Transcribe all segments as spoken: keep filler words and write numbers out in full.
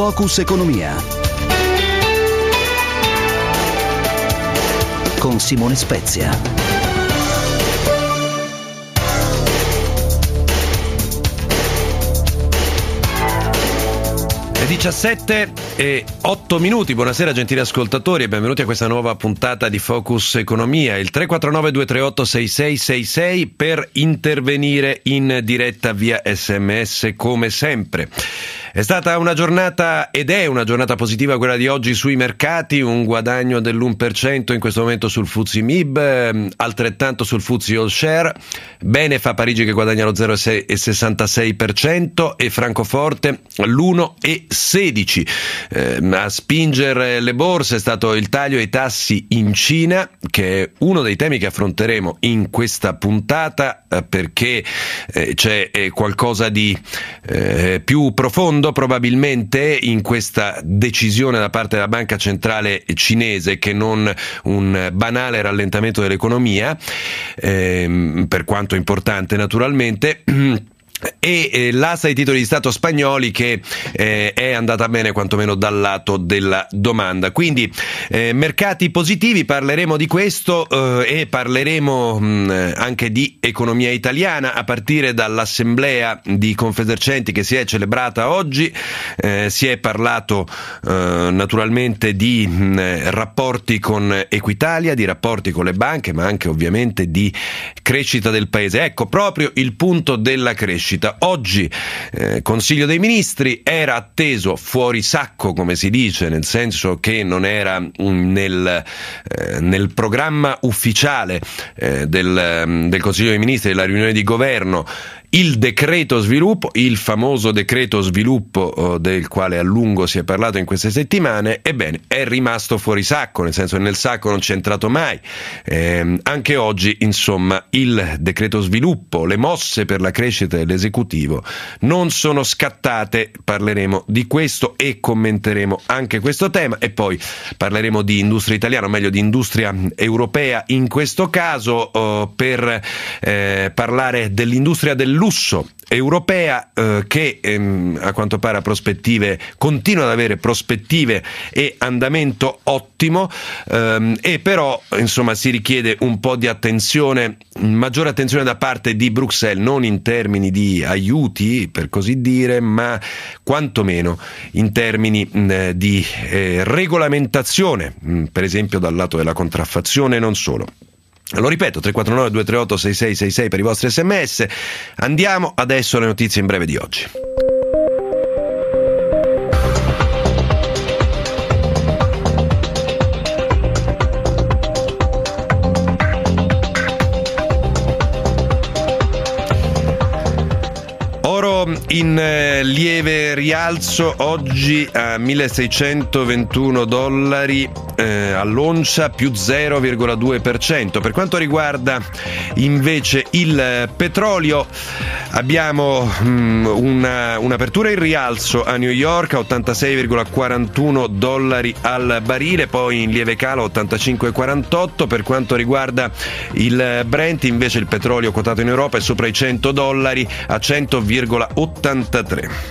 Focus Economia con Simone Spezia. diciassette e otto minuti, buonasera gentili ascoltatori e benvenuti a questa nuova puntata di Focus Economia. Il tre quattro nove due tre otto sei sei sei sei per intervenire in diretta via sms come sempre. È stata una giornata ed è una giornata positiva quella di oggi sui mercati, un guadagno dell'uno per cento in questo momento sul F T S E M I B, altrettanto sul F T S E All Share, bene fa Parigi che guadagna lo zero virgola sessantasei per cento e Francoforte l'uno virgola sedici per cento. Eh, a spingere le borse è stato il taglio ai tassi in Cina, che è uno dei temi che affronteremo in questa puntata, eh, perché eh, c'è eh, qualcosa di eh, più profondo probabilmente in questa decisione da parte della banca centrale cinese che non un banale rallentamento dell'economia, eh, per quanto importante naturalmente. E eh, l'asta dei titoli di Stato spagnoli che eh, è andata bene quantomeno dal lato della domanda. Quindi eh, mercati positivi, parleremo di questo eh, e parleremo mh, anche di economia italiana a partire dall'assemblea di Confesercenti che si è celebrata oggi. Eh, si è parlato eh, naturalmente di mh, rapporti con Equitalia, di rapporti con le banche, ma anche ovviamente di crescita del paese. Ecco proprio il punto della crescita. Oggi eh, Consiglio dei Ministri era atteso fuori sacco, come si dice, nel senso che non era um, nel, eh, nel programma ufficiale eh, del, del Consiglio dei Ministri, della riunione di governo, il decreto sviluppo, il famoso decreto sviluppo oh, del quale a lungo si è parlato in queste settimane. Ebbene, è rimasto fuori sacco, nel senso che nel sacco non c'è entrato mai. Eh, anche oggi, insomma, il decreto sviluppo, le mosse per la crescita dell'esecutivo non sono scattate. Parleremo di questo e commenteremo anche questo tema e poi parleremo di industria italiana, o meglio di industria europea in questo caso, oh, per eh, parlare dell'industria del lusso europea eh, che ehm, a quanto pare ha prospettive, continua ad avere prospettive e andamento ottimo, ehm, e però insomma si richiede un po' di attenzione, maggiore attenzione da parte di Bruxelles, non in termini di aiuti per così dire, ma quantomeno in termini mh, di eh, regolamentazione, mh, per esempio dal lato della contraffazione e non solo. Lo ripeto, tre quattro nove due tre otto sei sei sei sei per i vostri sms. Andiamo adesso alle notizie in breve di oggi. In eh, lieve rialzo oggi a milleseicentoventuno dollari eh, all'oncia, più zero virgola due per cento. Per quanto riguarda invece il eh, petrolio, abbiamo mh, una, un'apertura in rialzo a New York a ottantasei virgola quarantuno dollari al barile, poi in lieve calo ottantacinque virgola quarantotto. Per quanto riguarda il Brent, invece, il petrolio quotato in Europa è sopra i cento dollari a cento virgola ottantatré.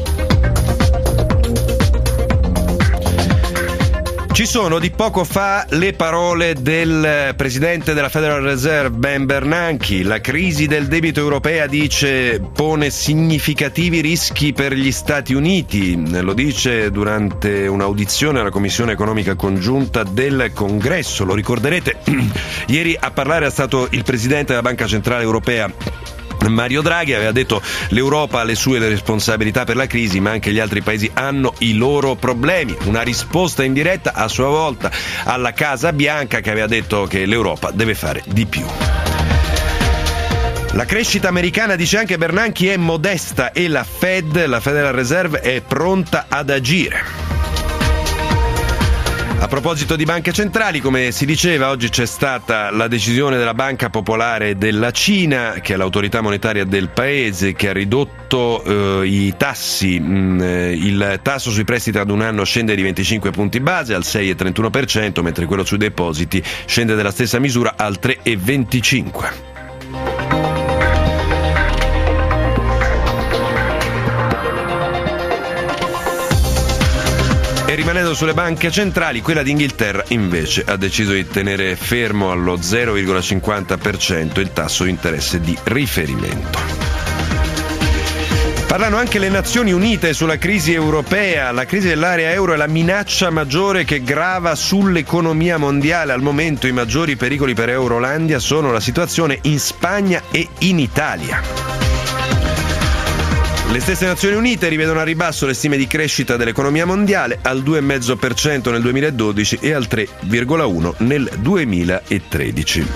Ci sono di poco fa le parole del presidente della Federal Reserve Ben Bernanke. La crisi del debito europea, dice, pone significativi rischi per gli Stati Uniti. Lo dice durante un'audizione alla Commissione Economica Congiunta del Congresso. Lo ricorderete, ieri a parlare è stato il presidente della Banca Centrale Europea Mario Draghi. Aveva detto l'Europa ha le sue responsabilità per la crisi, ma anche gli altri paesi hanno i loro problemi. Una risposta indiretta a sua volta alla Casa Bianca, che aveva detto che l'Europa deve fare di più. La crescita americana, dice anche Bernanke, è modesta e la Fed, la Federal Reserve, è pronta ad agire. A proposito di banche centrali, come si diceva, oggi c'è stata la decisione della Banca Popolare della Cina, che è l'autorità monetaria del paese, che ha ridotto eh, i tassi. Mh, il tasso sui prestiti ad un anno scende di venticinque punti base al sei virgola trentuno per cento, mentre quello sui depositi scende della stessa misura al tre virgola venticinque per cento. rimanendo sulle banche centrali, quella d'Inghilterra invece ha deciso di tenere fermo allo zero virgola cinquanta per cento il tasso di interesse di riferimento. Parlano anche le Nazioni Unite sulla crisi europea. La crisi dell'area euro è la minaccia maggiore che grava sull'economia mondiale. Al momento i maggiori pericoli per Eurolandia sono la situazione in Spagna e in Italia. Le stesse Nazioni Unite rivedono a ribasso le stime di crescita dell'economia mondiale al due virgola cinque per cento nel duemiladodici e al tre virgola uno per cento nel duemilatredici.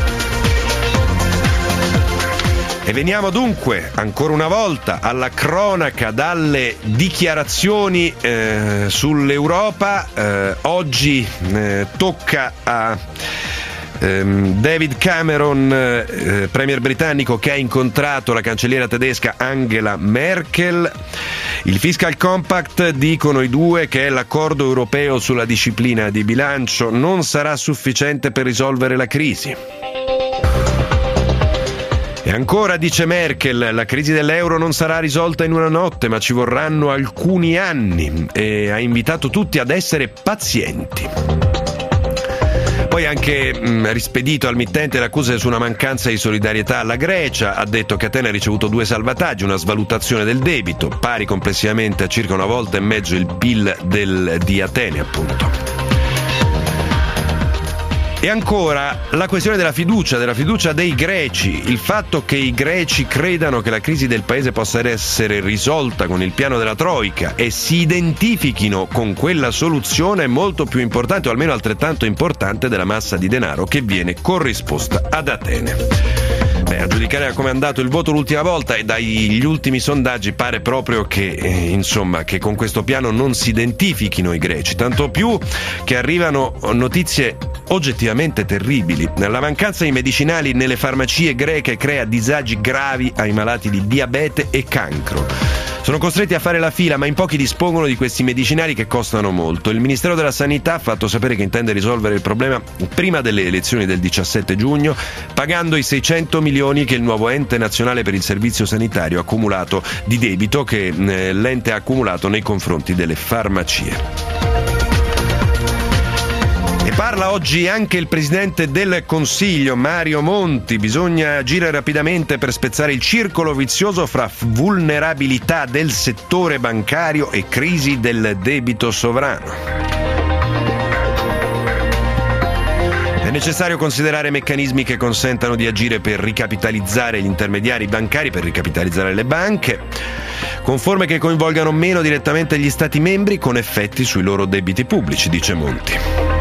E veniamo dunque, ancora una volta, alla cronaca dalle dichiarazioni eh, sull'Europa. Eh, oggi eh, tocca a ehm, David Cameron, eh, premier britannico, che ha incontrato la cancelliera tedesca Angela Merkel. Il Fiscal Compact, dicono i due, che è l'accordo europeo sulla disciplina di bilancio, non sarà sufficiente per risolvere la crisi. E ancora, dice Merkel, la crisi dell'euro non sarà risolta in una notte, ma ci vorranno alcuni anni, e ha invitato tutti ad essere pazienti. Poi ha anche mh, rispedito al mittente le accuse su una mancanza di solidarietà alla Grecia. Ha detto che Atene ha ricevuto due salvataggi, una svalutazione del debito, pari complessivamente a circa una volta e mezzo il P I L del, di Atene, appunto. E ancora la questione della fiducia, della fiducia dei greci, il fatto che i greci credano che la crisi del paese possa essere risolta con il piano della Troika e si identifichino con quella soluzione è molto più importante, o almeno altrettanto importante, della massa di denaro che viene corrisposta ad Atene. Beh, a giudicare da come è andato il voto l'ultima volta e dagli ultimi sondaggi pare proprio che, eh, insomma, che con questo piano non si identifichino i greci, tanto più che arrivano notizie oggettivamente terribili. La mancanza di medicinali nelle farmacie greche crea disagi gravi ai malati di diabete e cancro. Sono costretti a fare la fila, ma in pochi dispongono di questi medicinali che costano molto. Il Ministero della Sanità ha fatto sapere che intende risolvere il problema prima delle elezioni del diciassette giugno, pagando i seicento milioni che il nuovo ente nazionale per il servizio sanitario ha accumulato di debito che eh, l'ente ha accumulato nei confronti delle farmacie. E parla oggi anche il Presidente del Consiglio, Mario Monti. Bisogna agire rapidamente per spezzare il circolo vizioso fra vulnerabilità del settore bancario e crisi del debito sovrano. È necessario considerare meccanismi che consentano di agire per ricapitalizzare gli intermediari bancari, per ricapitalizzare le banche, con forme che coinvolgano meno direttamente gli Stati membri, con effetti sui loro debiti pubblici, dice Monti.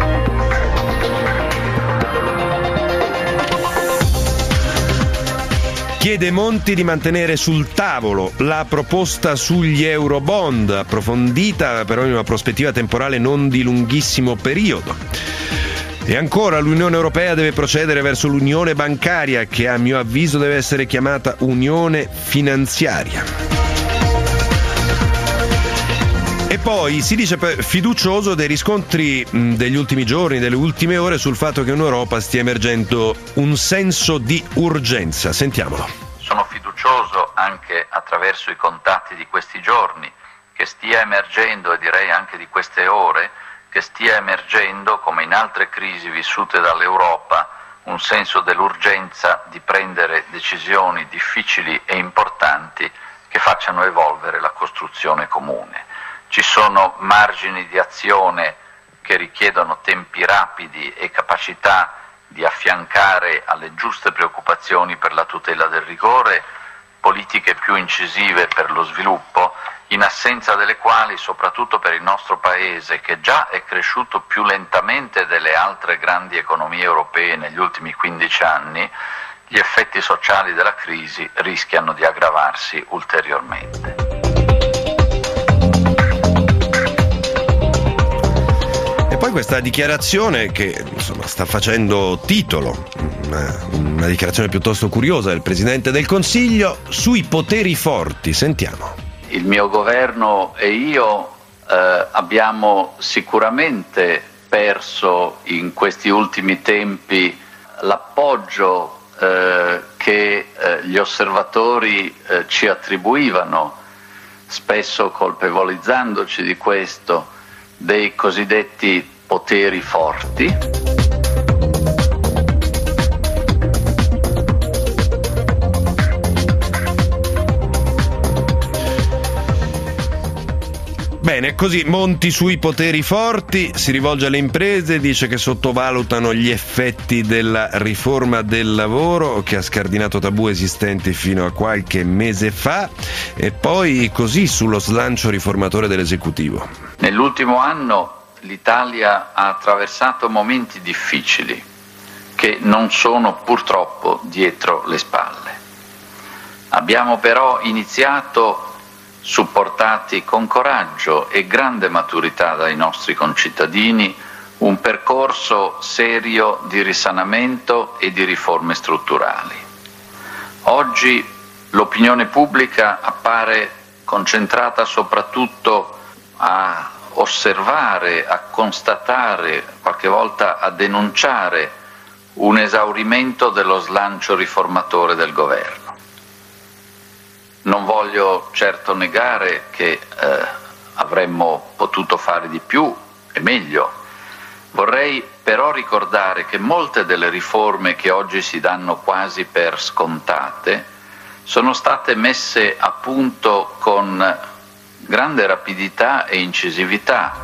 Chiede Monti di mantenere sul tavolo la proposta sugli eurobond, approfondita però in una prospettiva temporale non di lunghissimo periodo. E ancora, l'Unione Europea deve procedere verso l'unione bancaria, che a mio avviso deve essere chiamata unione finanziaria. E poi si dice fiducioso dei riscontri degli ultimi giorni, delle ultime ore, sul fatto che in Europa stia emergendo un senso di urgenza. Sentiamolo. Sono fiducioso anche attraverso i contatti di questi giorni che stia emergendo, e direi anche di queste ore, che stia emergendo, come in altre crisi vissute dall'Europa, un senso dell'urgenza di prendere decisioni difficili e importanti che facciano evolvere la costruzione comune. Ci sono margini di azione che richiedono tempi rapidi e capacità di affiancare alle giuste preoccupazioni per la tutela del rigore politiche più incisive per lo sviluppo, in assenza delle quali, soprattutto per il nostro Paese, che già è cresciuto più lentamente delle altre grandi economie europee negli ultimi quindici anni, gli effetti sociali della crisi rischiano di aggravarsi ulteriormente. Poi questa dichiarazione che insomma sta facendo titolo, una, una dichiarazione piuttosto curiosa del Presidente del Consiglio sui poteri forti. Sentiamo. Il mio governo e io eh, abbiamo sicuramente perso in questi ultimi tempi l'appoggio eh, che eh, gli osservatori eh, ci attribuivano, spesso colpevolizzandoci di questo, dei cosiddetti poteri forti. Bene, così Monti sui poteri forti, si rivolge alle imprese, dice che sottovalutano gli effetti della riforma del lavoro che ha scardinato tabù esistenti fino a qualche mese fa, e poi così sullo slancio riformatore dell'esecutivo. Nell'ultimo anno l'Italia ha attraversato momenti difficili che non sono purtroppo dietro le spalle. Abbiamo però iniziato, supportati con coraggio e grande maturità dai nostri concittadini, un percorso serio di risanamento e di riforme strutturali. Oggi l'opinione pubblica appare concentrata soprattutto a osservare, a constatare, qualche volta a denunciare un esaurimento dello slancio riformatore del governo. Non voglio certo negare che eh, avremmo potuto fare di più e meglio. Vorrei però ricordare che molte delle riforme che oggi si danno quasi per scontate sono state messe a punto con grande rapidità e incisività.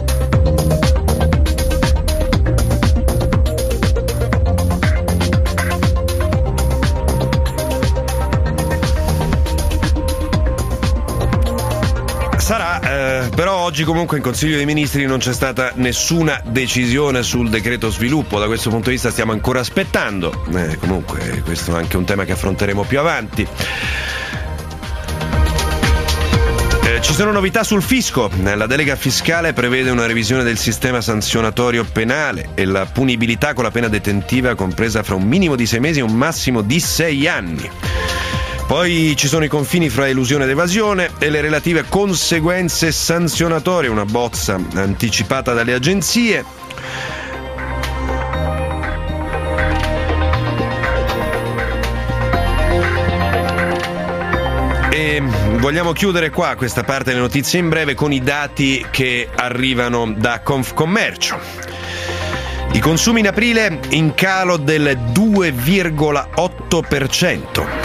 Sarà, eh, però oggi comunque in Consiglio dei Ministri non c'è stata nessuna decisione sul decreto sviluppo, da questo punto di vista stiamo ancora aspettando, eh, comunque questo è anche un tema che affronteremo più avanti. Eh, ci sono novità sul fisco, la delega fiscale prevede una revisione del sistema sanzionatorio penale e la punibilità con la pena detentiva compresa fra un minimo di sei mesi e un massimo di sei anni. Poi ci sono i confini fra elusione ed evasione e le relative conseguenze sanzionatorie, una bozza anticipata dalle agenzie. E vogliamo chiudere qua questa parte delle notizie in breve con i dati che arrivano da Confcommercio. I consumi in aprile in calo del due virgola otto per cento.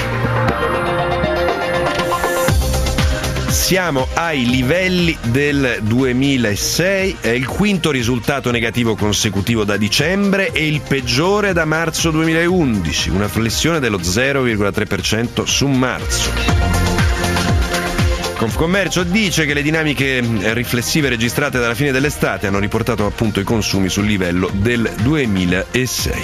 Siamo ai livelli del duemilasei, è il quinto risultato negativo consecutivo da dicembre e il peggiore da marzo duemilaundici, una flessione dello zero virgola tre per cento su marzo. Confcommercio dice che le dinamiche riflessive registrate dalla fine dell'estate hanno riportato appunto i consumi sul livello del duemilasei.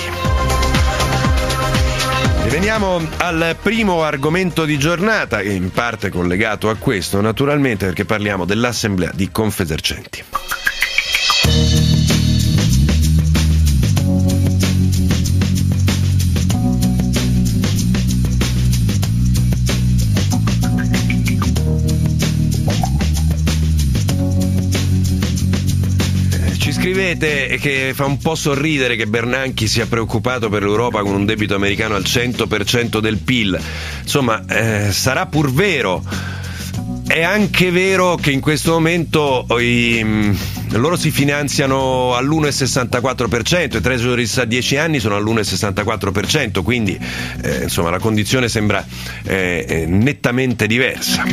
E veniamo al primo argomento di giornata, in parte collegato a questo, naturalmente, perché parliamo dell'assemblea di Confesercenti. Scrivete che fa un po' sorridere che Bernanke sia preoccupato per l'Europa con un debito americano al cento per cento del P I L. Insomma, eh, sarà pur vero. È anche vero che in questo momento i, loro si finanziano all'uno virgola sessantaquattro per cento, i treasuries a dieci anni sono all'uno virgola sessantaquattro per cento, quindi eh, insomma la condizione sembra eh, nettamente diversa.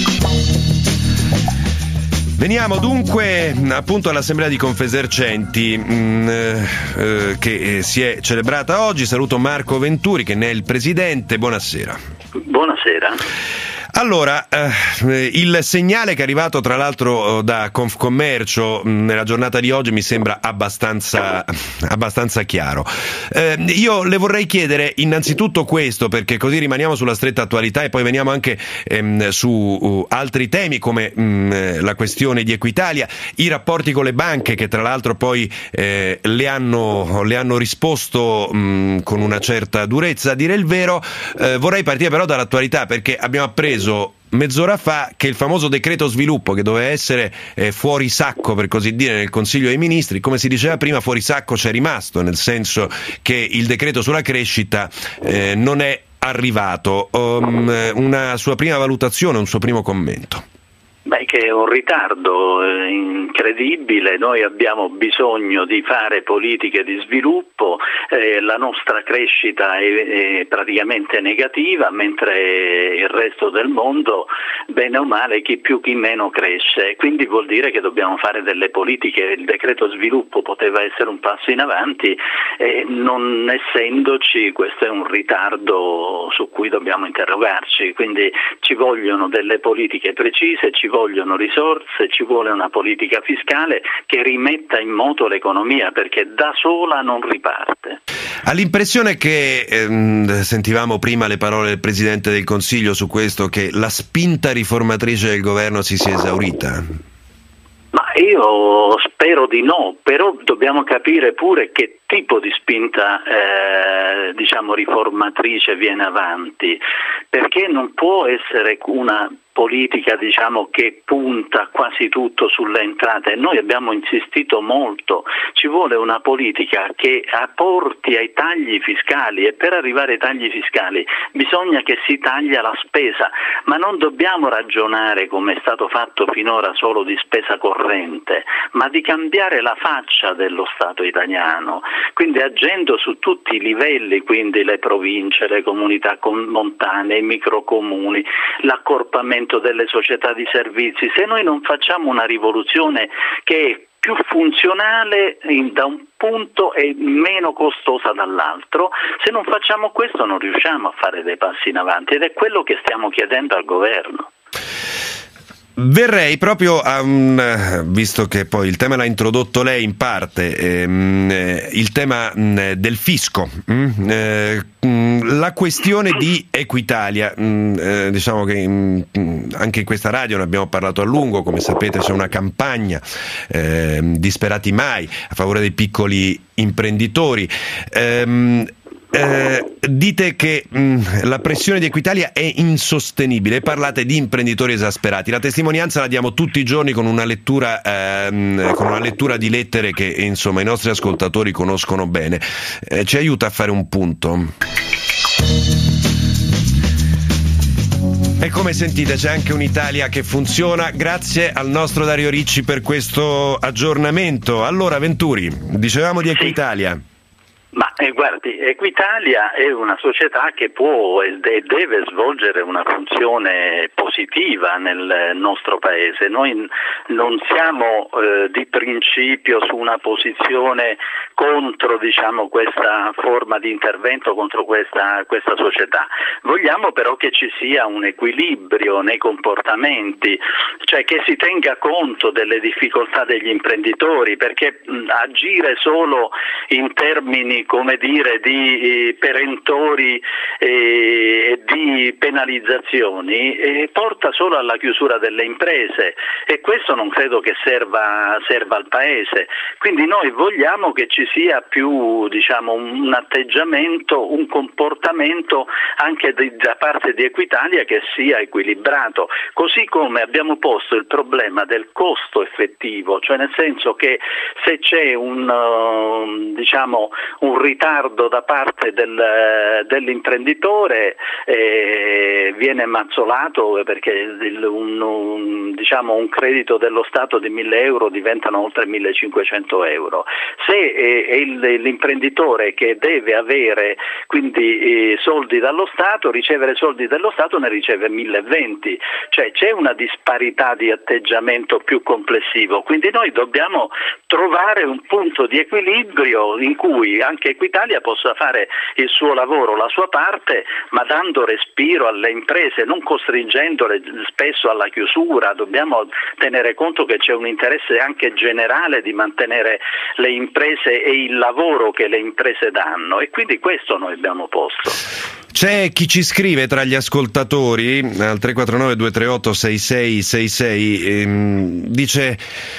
Veniamo dunque appunto all'assemblea di Confesercenti mh, eh, che eh, si è celebrata oggi. Saluto Marco Venturi che ne è il presidente. Buonasera. Buonasera. Allora, eh, il segnale che è arrivato tra l'altro da Confcommercio nella giornata di oggi mi sembra abbastanza, abbastanza chiaro. Eh, io le vorrei chiedere innanzitutto questo, perché così rimaniamo sulla stretta attualità e poi veniamo anche ehm, su uh, altri temi come mh, la questione di Equitalia, i rapporti con le banche che tra l'altro poi eh, le, hanno, le hanno risposto mh, con una certa durezza, a dire il vero. Eh, vorrei partire però dall'attualità, perché abbiamo appreso mezz'ora fa che il famoso decreto sviluppo, che doveva essere eh, fuori sacco per così dire nel Consiglio dei Ministri, come si diceva prima, fuori sacco c'è rimasto, nel senso che il decreto sulla crescita eh, non è arrivato. Um, una sua prima valutazione, un suo primo commento? Beh, che è un ritardo eh, incredibile, noi abbiamo bisogno di fare politiche di sviluppo, eh, la nostra crescita è, è praticamente negativa, mentre il resto del mondo, bene o male, chi più chi meno cresce, quindi vuol dire che dobbiamo fare delle politiche. Il decreto sviluppo poteva essere un passo in avanti, e non essendoci, questo è un ritardo su cui dobbiamo interrogarci, quindi ci vogliono delle politiche precise, ci vogliono risorse, ci vuole una politica fiscale che rimetta in moto l'economia, perché da sola non riparte. Ha l'impressione che, ehm, sentivamo prima le parole del Presidente del Consiglio su questo, che la spinta riformatrice del governo si sia esaurita? Ma io spero di no, però dobbiamo capire pure che tipo di spinta eh, diciamo riformatrice viene avanti, perché non può essere una politica diciamo che punta quasi tutto sulle entrate. Noi abbiamo insistito molto, ci vuole una politica che apporti ai tagli fiscali, e per arrivare ai tagli fiscali bisogna che si taglia la spesa, ma non dobbiamo ragionare come è stato fatto finora solo di spesa corrente, ma di cambiare la faccia dello Stato italiano, quindi agendo su tutti i livelli, quindi le province, le comunità montane, i microcomuni, l'accorpamento delle società di servizi. Se noi non facciamo una rivoluzione che è più funzionale da un punto e meno costosa dall'altro, se non facciamo questo non riusciamo a fare dei passi in avanti, ed è quello che stiamo chiedendo al governo. Verrei proprio a un, visto che poi il tema l'ha introdotto lei in parte, ehm, il tema mh, del fisco, mh, eh, mh, la questione di Equitalia, mh, eh, diciamo che mh, anche in questa radio ne abbiamo parlato a lungo, come sapete c'è una campagna eh, disperati mai a favore dei piccoli imprenditori. Ehm, Eh, dite che mh, la pressione di Equitalia è insostenibile, parlate di imprenditori esasperati. La testimonianza la diamo tutti i giorni con una lettura ehm, con una lettura di lettere che insomma i nostri ascoltatori conoscono bene. Eh, ci aiuta a fare un punto. E come sentite c'è anche un'Italia che funziona, grazie al nostro Dario Ricci per questo aggiornamento. Allora Venturi, dicevamo di Equitalia. Ma eh, guardi, Equitalia è una società che può e deve svolgere una funzione positiva nel nostro paese. Noi non siamo eh, di principio su una posizione contro diciamo, questa forma di intervento, contro questa, questa società. Vogliamo però che ci sia un equilibrio nei comportamenti, cioè che si tenga conto delle difficoltà degli imprenditori, perché mh, agire solo in termini come dire di eh, perentori e eh, di penalizzazioni eh, porta solo alla chiusura delle imprese, e questo non credo che serva, serva al paese. Quindi noi vogliamo che ci sia più diciamo un atteggiamento, un comportamento anche di, da parte di Equitalia che sia equilibrato, così come abbiamo posto il problema del costo effettivo, cioè nel senso che se c'è un uh, diciamo un un ritardo da parte del, dell'imprenditore eh, viene mazzolato, perché il, un, un, diciamo, un credito dello Stato di mille euro diventano oltre millecinquecento euro. Se eh, è il, l'imprenditore che deve avere quindi eh, soldi dallo Stato, ricevere soldi dallo Stato ne riceve milleventi, cioè c'è una disparità di atteggiamento più complessivo, quindi noi dobbiamo trovare un punto di equilibrio in cui anche che Equitalia possa fare il suo lavoro, la sua parte, ma dando respiro alle imprese, non costringendole spesso alla chiusura. Dobbiamo tenere conto che c'è un interesse anche generale di mantenere le imprese e il lavoro che le imprese danno, e quindi questo noi abbiamo posto. C'è chi ci scrive tra gli ascoltatori al tre quattro nove due tre otto sei sei sei sei, ehm, dice: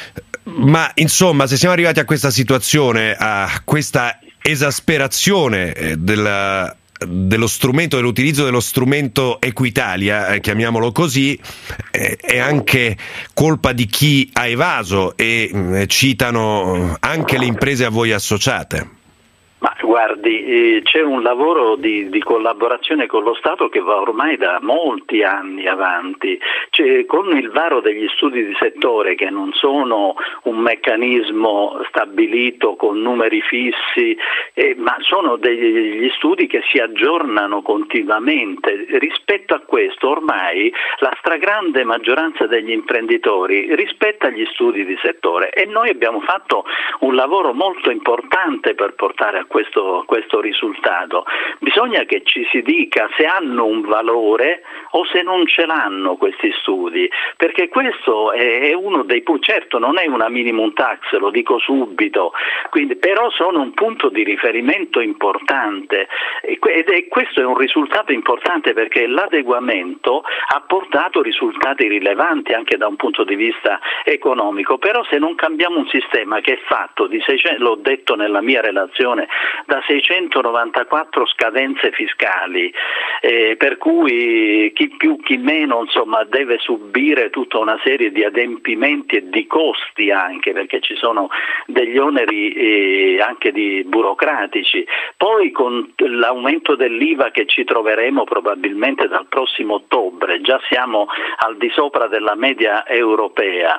ma insomma, se siamo arrivati a questa situazione, a questa esasperazione della, dello strumento, dell'utilizzo dello strumento Equitalia, eh, chiamiamolo così, eh, è anche colpa di chi ha evaso, e eh, citano anche le imprese a voi associate. Ma Guardi, eh, c'è un lavoro di, di collaborazione con lo Stato che va ormai da molti anni avanti. Cioè, con il varo degli studi di settore, che non sono un meccanismo stabilito con numeri fissi, eh, ma sono degli studi che si aggiornano continuamente. Rispetto a questo ormai la stragrande maggioranza degli imprenditori rispetta gli studi di settore, e noi abbiamo fatto un lavoro molto importante per portare a questo, questo risultato. Bisogna che ci si dica se hanno un valore o se non ce l'hanno questi studi, perché questo è uno dei punti. Certo, non è una minimum tax, lo dico subito, quindi, però sono un punto di riferimento importante, ed è, questo è un risultato importante perché l'adeguamento ha portato risultati rilevanti anche da un punto di vista economico. Però se non cambiamo un sistema che è fatto di seicento, l'ho detto nella mia relazione, da seicentonovantaquattro scadenze fiscali, eh, per cui chi più chi meno insomma deve subire tutta una serie di adempimenti e di costi, anche perché ci sono degli oneri eh, anche di burocratici. Poi con l'aumento dell'I V A che ci troveremo probabilmente dal prossimo ottobre, già siamo al di sopra della media europea,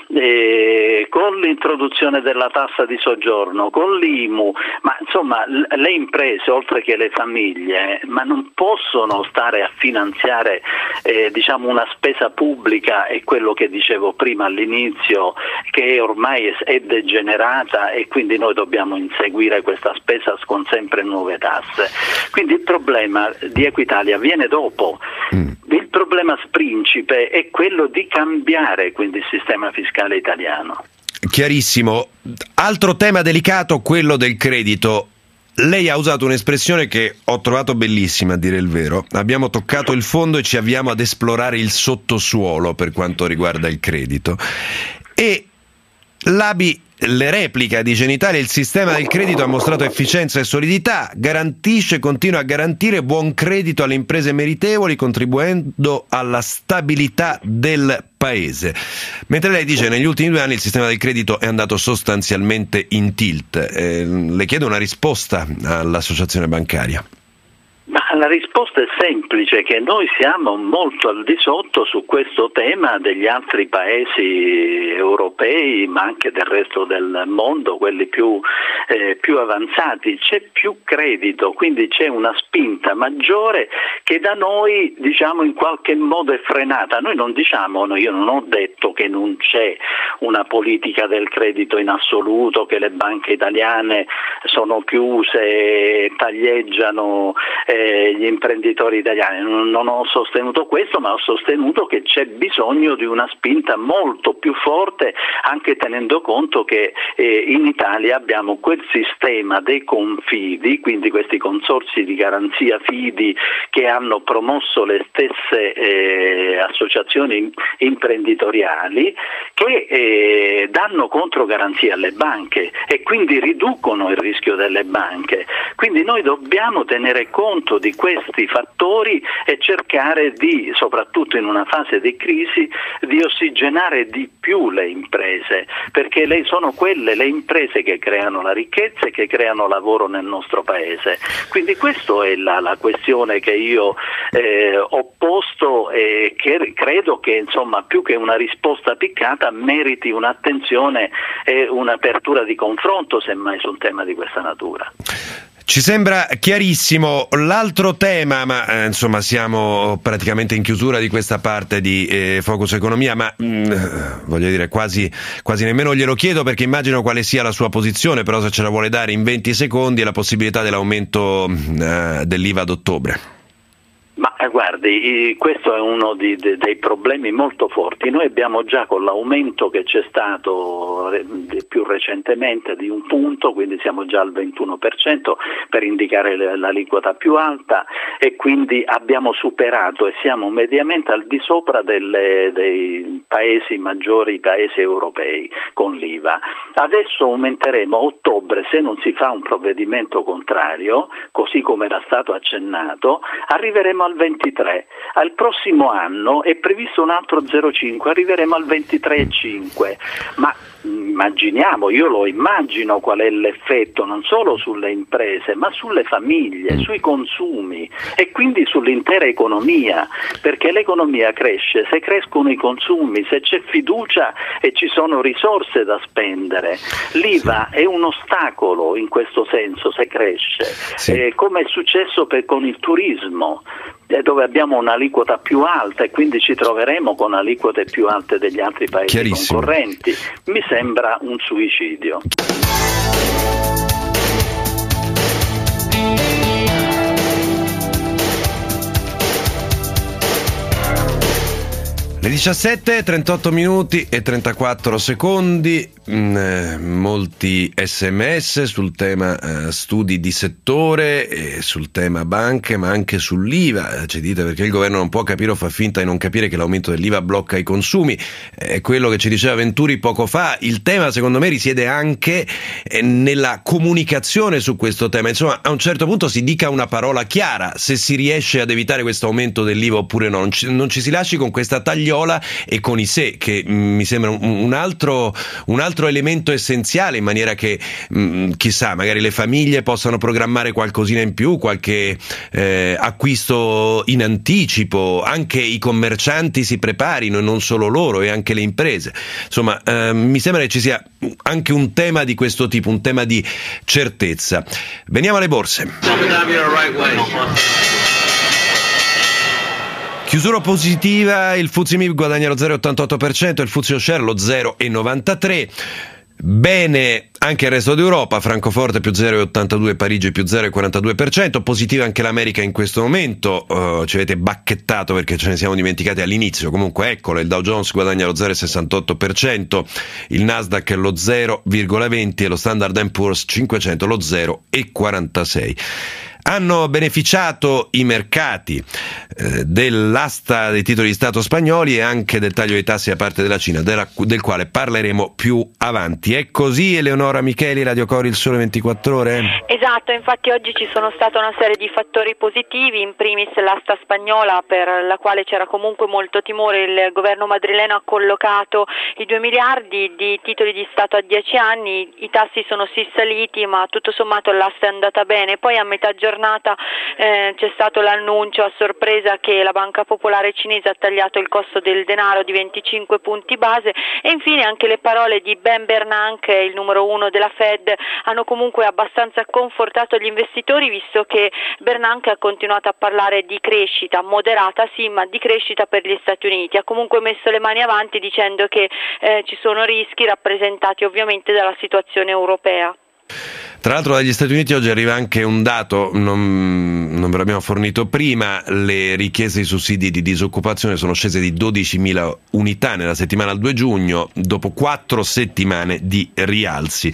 eh, con l'introduzione della tassa di soggiorno, con l'I M U, ma insomma le imprese oltre che le famiglie ma non possono stare a finanziare eh, diciamo una spesa pubblica, e quello che dicevo prima all'inizio, che ormai è degenerata, e quindi noi dobbiamo inseguire questa spesa con sempre nuove tasse. Quindi il problema di Equitalia viene dopo. Mm. Il problema principe è quello di cambiare quindi il sistema fiscale italiano. Chiarissimo. Altro tema delicato, quello del credito. Lei ha usato un'espressione che ho trovato bellissima, a dire il vero. Abbiamo toccato il fondo e ci avviamo ad esplorare il sottosuolo per quanto riguarda il credito. E l'A B I le replica, dice: in Italia il sistema del credito ha mostrato efficienza e solidità, garantisce e continua a garantire buon credito alle imprese meritevoli, contribuendo alla stabilità del paese. Mentre lei dice negli ultimi due anni il sistema del credito è andato sostanzialmente in tilt. Eh, le chiedo una risposta all'associazione bancaria. Ma la risposta è semplice, che noi siamo molto al di sotto su questo tema degli altri paesi europei, ma anche del resto del mondo, quelli più, eh, più avanzati. C'è più credito, quindi c'è una spinta maggiore che da noi diciamo in qualche modo è frenata. Noi non diciamo, no, io non ho detto che non c'è una politica del credito in assoluto, che le banche italiane sono chiuse, taglieggiano eh, gli imprenditori italiani. Non, non ho sostenuto questo, ma ho sostenuto che c'è bisogno di una spinta molto più forte, anche tenendo conto che eh, in Italia abbiamo quel sistema dei confidi, quindi questi consorzi di garanzia fidi che hanno promosso le stesse eh, associazioni imprenditoriali, che eh, danno controgaranzie alle banche e quindi riducono il rischio delle banche. Quindi noi dobbiamo tenere conto di questi fattori e cercare di, soprattutto in una fase di crisi, di ossigenare di più le imprese, perché le, sono quelle le imprese che creano la ricchezza e che creano lavoro nel nostro paese. Quindi questa è la, la questione che io eh, ho posto, e che credo che insomma più che una risposta piccata meriti un'attenzione e un'apertura di confronto semmai sul tema di questa natura. Ci sembra chiarissimo. L'altro tema, ma eh, insomma siamo praticamente in chiusura di questa parte di eh, Focus Economia, ma mh, voglio dire quasi, quasi nemmeno glielo chiedo, perché immagino quale sia la sua posizione, però se ce la vuole dare in venti secondi, è la possibilità dell'aumento eh, dell'I V A ad ottobre. Ma guardi, questo è uno di, de, dei problemi molto forti. Noi abbiamo già, con l'aumento che c'è stato più recentemente di un punto, quindi siamo già al ventuno per cento per indicare l'aliquota più alta, e quindi abbiamo superato e siamo mediamente al di sopra delle, dei paesi maggiori, paesi europei con l'I V A. Adesso aumenteremo a ottobre, se non si fa un provvedimento contrario, così come era stato accennato, arriveremo al ventitré. Al prossimo anno è previsto un altro zero virgola cinque, arriveremo al ventitré virgola cinque, ma mh, immaginiamo, io lo immagino qual è l'effetto non solo sulle imprese ma sulle famiglie, sui consumi e quindi sull'intera economia, perché l'economia cresce se crescono i consumi, se c'è fiducia e ci sono risorse da spendere. L'I V A sì. è un ostacolo in questo senso se cresce, sì. eh, come è successo per, con il turismo, dove abbiamo un'aliquota più alta e quindi ci troveremo con aliquote più alte degli altri paesi concorrenti. Mi sembra un suicidio. Le diciassette, trentotto minuti e trentaquattro secondi, mh, molti sms sul tema uh, studi di settore e sul tema banche, ma anche sull'I V A. Ci dite perché il governo non può capire o fa finta di non capire che l'aumento dell'I V A blocca i consumi. È quello che ci diceva Venturi poco fa. Il tema secondo me risiede anche nella comunicazione su questo tema. Insomma, a un certo punto si dica una parola chiara se si riesce ad evitare questo aumento dell'I V A oppure no. Non ci, non ci si lasci con questa tagliola e con i se, che mh, mi sembra un, un altro un altro elemento essenziale, in maniera che mh, chissà, magari le famiglie possano programmare qualcosina in più, qualche eh, acquisto in anticipo, anche i commercianti si preparino, non solo loro, e anche le imprese. Insomma, eh, mi sembra che ci sia anche un tema di questo tipo, un tema di certezza. Veniamo alle borse. Chiusura positiva, il F T S E M I B guadagna lo zero virgola ottantotto per cento, il F T S E Share lo zero virgola novantatré per cento. Bene anche il resto d'Europa, Francoforte più zero virgola ottantadue, Parigi più zero virgola quarantadue per cento, positiva anche l'America in questo momento, uh, ci avete bacchettato perché ce ne siamo dimenticati all'inizio, comunque eccolo, il Dow Jones guadagna lo zero virgola sessantotto per cento, il Nasdaq lo zero virgola venti per cento e lo Standard and Poor's cinquecento lo zero virgola quarantasei per cento. Hanno beneficiato i mercati eh, dell'asta dei titoli di Stato spagnoli e anche del taglio dei tassi da parte della Cina, della, del quale parleremo più avanti. È così, Eleonora Micheli, Radio Cori, il Sole ventiquattro Ore? Esatto, infatti oggi ci sono stata una serie di fattori positivi, in primis l'asta spagnola, per la quale c'era comunque molto timore. Il governo madrileno ha collocato i due miliardi di titoli di Stato a dieci anni, i tassi sono sì saliti, ma tutto sommato l'asta è andata bene. Poi a metà giornata eh, c'è stato l'annuncio a sorpresa che la Banca Popolare cinese ha tagliato il costo del denaro di venticinque punti base, e infine anche le parole di Ben Bernanke, il numero uno della Fed, hanno comunque abbastanza confortato gli investitori, visto che Bernanke ha continuato a parlare di crescita moderata, sì, ma di crescita per gli Stati Uniti. Ha comunque messo le mani avanti dicendo che eh, ci sono rischi rappresentati ovviamente dalla situazione europea. Tra l'altro dagli Stati Uniti oggi arriva anche un dato, non, non ve l'abbiamo fornito prima, le richieste di sussidi di disoccupazione sono scese di dodicimila unità nella settimana al due giugno, dopo quattro settimane di rialzi.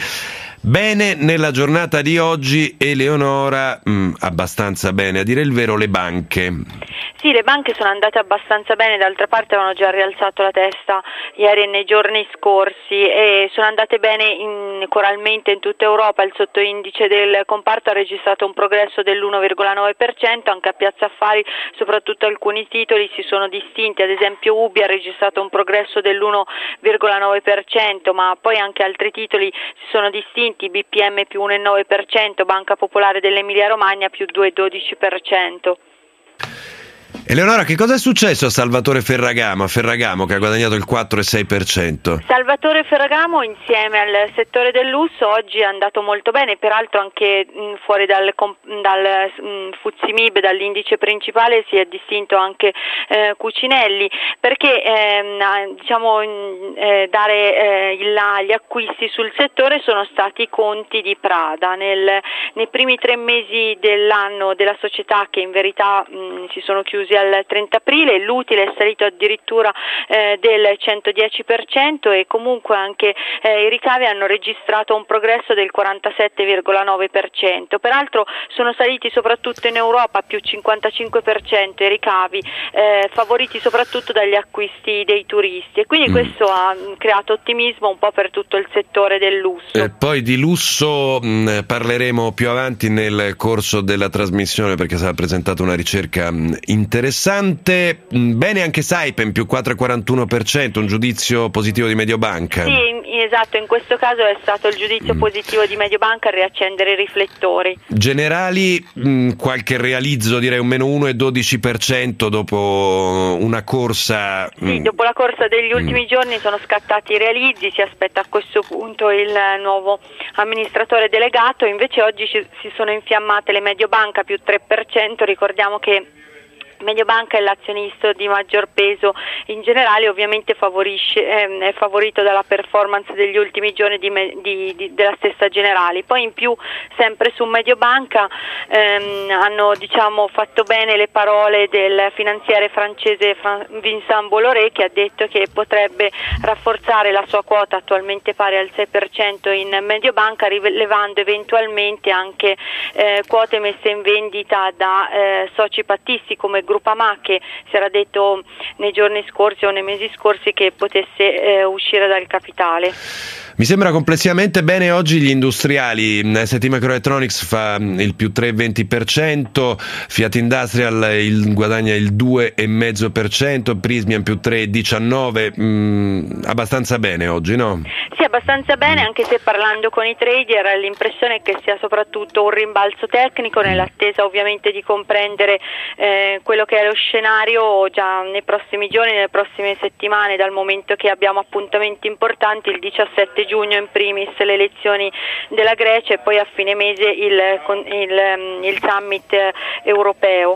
Bene, nella giornata di oggi, Eleonora, mh, abbastanza bene, a dire il vero, le banche. Sì, le banche sono andate abbastanza bene, d'altra parte avevano già rialzato la testa ieri e nei giorni scorsi, e sono andate bene in, coralmente in tutta Europa. Il sottoindice del comparto ha registrato un progresso dell'uno virgola nove per cento, anche a Piazza Affari soprattutto alcuni titoli si sono distinti, ad esempio Ubi ha registrato un progresso dell'uno virgola nove per cento, ma poi anche altri titoli si sono distinti, B P M più uno virgola nove per cento, Banca Popolare dell'Emilia Romagna più due virgola dodici per cento. Eleonora, che cosa è successo a Salvatore Ferragamo, a Ferragamo che ha guadagnato il quattro virgola sei per cento? Salvatore Ferragamo insieme al settore del lusso oggi è andato molto bene, peraltro anche mh, fuori dal, dal mh, F T S E M I B, dall'indice principale, si è distinto anche eh, Cucinelli, perché ehm, diciamo eh, dare eh, il là agli acquisti sul settore sono stati i conti di Prada. Nel, nei primi tre mesi dell'anno della società, che in verità mh, si sono chiusi al trenta aprile, l'utile è salito addirittura eh, del centodieci per cento, e comunque anche eh, i ricavi hanno registrato un progresso del quarantasette virgola nove per cento. Peraltro sono saliti soprattutto in Europa, più cinquantacinque per cento i ricavi, eh, favoriti soprattutto dagli acquisti dei turisti, e quindi mm. questo ha creato ottimismo un po' per tutto il settore del lusso. E poi di lusso mh, parleremo più avanti nel corso della trasmissione, perché sarà presentata una ricerca mh, interessante interessante. Bene anche Saipem, più quattro virgola quarantuno per cento, un giudizio positivo di Mediobanca. Sì, esatto, in questo caso è stato il giudizio positivo di Mediobanca a riaccendere i riflettori. Generali, mh, qualche realizzo, direi un meno uno virgola dodici per cento dopo una corsa. Sì, mh. dopo la corsa degli ultimi giorni sono scattati i realizzi, si aspetta a questo punto il nuovo amministratore delegato, invece oggi ci, si sono infiammate le Mediobanca più tre per cento, ricordiamo che Mediobanca è l'azionista di maggior peso in generale, ovviamente favorisce, eh, è favorito dalla performance degli ultimi giorni di, di, di, della stessa Generali. Poi in più, sempre su Mediobanca, ehm, hanno diciamo fatto bene le parole del finanziere francese Vincent Bolloré, che ha detto che potrebbe rafforzare la sua quota attualmente pari al sei per cento in Mediobanca, rilevando eventualmente anche eh, quote messe in vendita da eh, soci pattisti come Groupama, che si era detto nei giorni scorsi o nei mesi scorsi che potesse eh, uscire dal capitale. Mi sembra complessivamente bene oggi gli industriali. S T Microelectronics fa il più tre virgola venti per cento, Fiat Industrial il, guadagna il due virgola cinque per cento, Prysmian più tre virgola diciannove per cento, mm, abbastanza bene oggi, no? Sì, abbastanza bene, anche se parlando con i trader l'impressione è che sia soprattutto un rimbalzo tecnico, nell'attesa ovviamente di comprendere eh, quello che è lo scenario già nei prossimi giorni, nelle prossime settimane, dal momento che abbiamo appuntamenti importanti, il diciassette giugno in primis le elezioni della Grecia e poi a fine mese il, il, il summit europeo.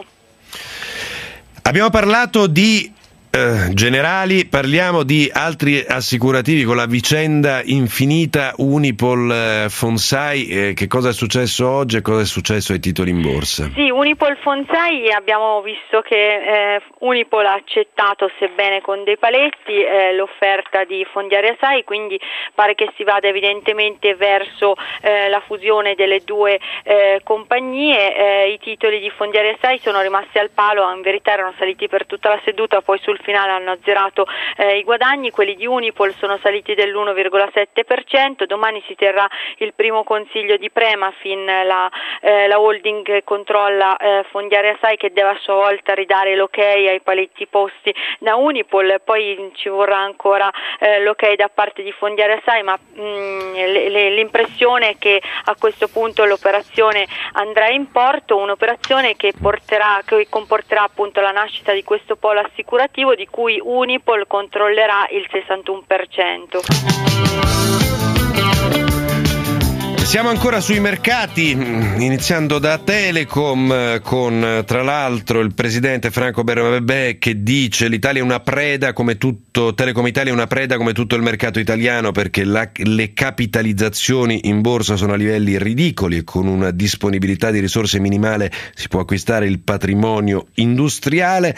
Abbiamo parlato di eh, Generali, parliamo di altri assicurativi con la vicenda infinita Unipol eh, Fonsai. Eh, che cosa è successo oggi e cosa è successo ai titoli in borsa? Sì, Unipol Fonsai abbiamo visto che eh, Unipol ha accettato, sebbene con dei paletti, eh, l'offerta di Fondiaria Sai, quindi pare che si vada evidentemente verso eh, la fusione delle due eh, compagnie. Eh, i titoli di Fondiaria Sai sono rimasti al palo, in verità erano saliti per tutta la seduta, poi sul finale hanno azzerato eh, i guadagni. Quelli di Unipol sono saliti dell'uno virgola sette per cento. Domani si terrà il primo consiglio di Premafin, la, eh, la holding che controlla eh, Fondiaria Sai, che deve a sua volta ridare l'ok ai paletti posti da Unipol. Poi ci vorrà ancora eh, l'ok da parte di Fondiaria Sai, ma mh, le, le, l'impressione è che a questo punto l'operazione andrà in porto, un'operazione che porterà, che comporterà appunto la nascita di questo polo assicurativo di cui Unipol controllerà il sessantuno per cento. Siamo ancora sui mercati, iniziando da Telecom, con tra l'altro il presidente Franco Bernabé che dice: l'Italia è una preda come tutto, Telecom Italia è una preda come tutto il mercato italiano, perché la, le capitalizzazioni in borsa sono a livelli ridicoli e con una disponibilità di risorse minimale si può acquistare il patrimonio industriale.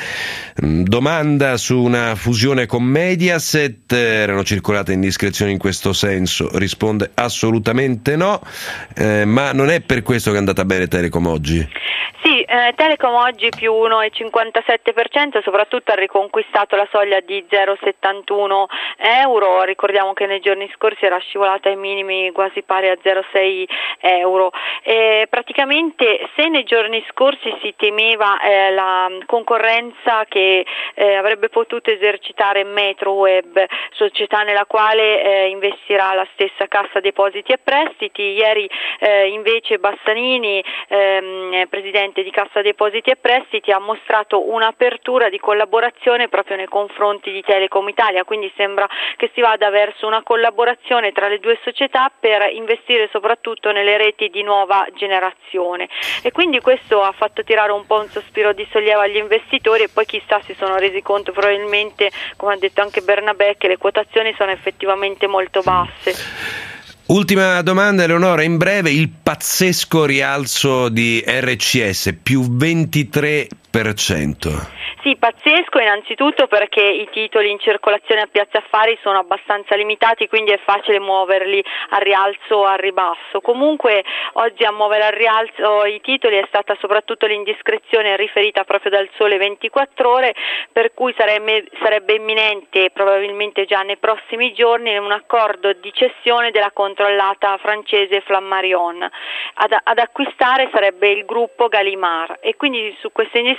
Domanda su una fusione con Mediaset, erano circolate indiscrezioni in questo senso, risponde assolutamente no. Eh, ma non è per questo che è andata bene Telecom oggi? Sì, eh, Telecom oggi più uno virgola cinquantasette per cento, soprattutto ha riconquistato la soglia di zero virgola settantuno euro. Ricordiamo che nei giorni scorsi era scivolata ai minimi quasi pari a zero virgola sei euro. E praticamente, se nei giorni scorsi si temeva eh, la concorrenza che eh, avrebbe potuto esercitare Metroweb, società nella quale eh, investirà la stessa Cassa Depositi e Prestiti, ieri eh, invece Bassanini, ehm, presidente di Cassa Depositi e Prestiti, ha mostrato un'apertura di collaborazione proprio nei confronti di Telecom Italia, quindi sembra che si vada verso una collaborazione tra le due società per investire soprattutto nelle reti di nuova generazione, e quindi questo ha fatto tirare un po' un sospiro di sollievo agli investitori, e poi chissà si sono resi conto probabilmente, come ha detto anche Bernabé, che le quotazioni sono effettivamente molto basse. Ultima domanda, Eleonora, in breve, il pazzesco rialzo di R C S, più ventitré per cento. Sì, pazzesco innanzitutto perché i titoli in circolazione a Piazza Affari sono abbastanza limitati, quindi è facile muoverli a rialzo o a ribasso. Comunque oggi a muovere a rialzo i titoli è stata soprattutto l'indiscrezione riferita proprio dal Sole ventiquattro Ore, per cui sarebbe, sarebbe imminente, probabilmente già nei prossimi giorni, un accordo di cessione della controllata francese Flammarion. Ad, ad acquistare sarebbe il gruppo Gallimard, e quindi su questa indiscrezione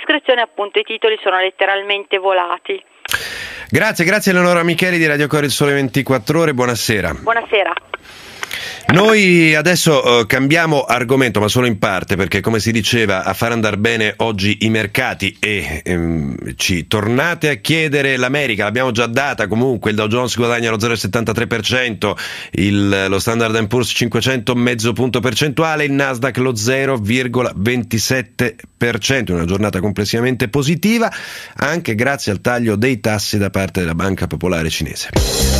discrezione, appunto i titoli sono letteralmente volati. Grazie, grazie Eleonora Micheli di Radio Cori Il Sole ventiquattro Ore, buonasera. Buonasera. Noi adesso uh, cambiamo argomento, ma solo in parte, perché come si diceva, a far andare bene oggi i mercati e ehm, ci tornate a chiedere l'America, l'abbiamo già data comunque, il Dow Jones guadagna lo zero virgola settantatré per cento, il, lo Standard and Poor's cinquecento mezzo punto percentuale, il Nasdaq lo zero virgola ventisette per cento, una giornata complessivamente positiva, anche grazie al taglio dei tassi da parte della Banca Popolare Cinese.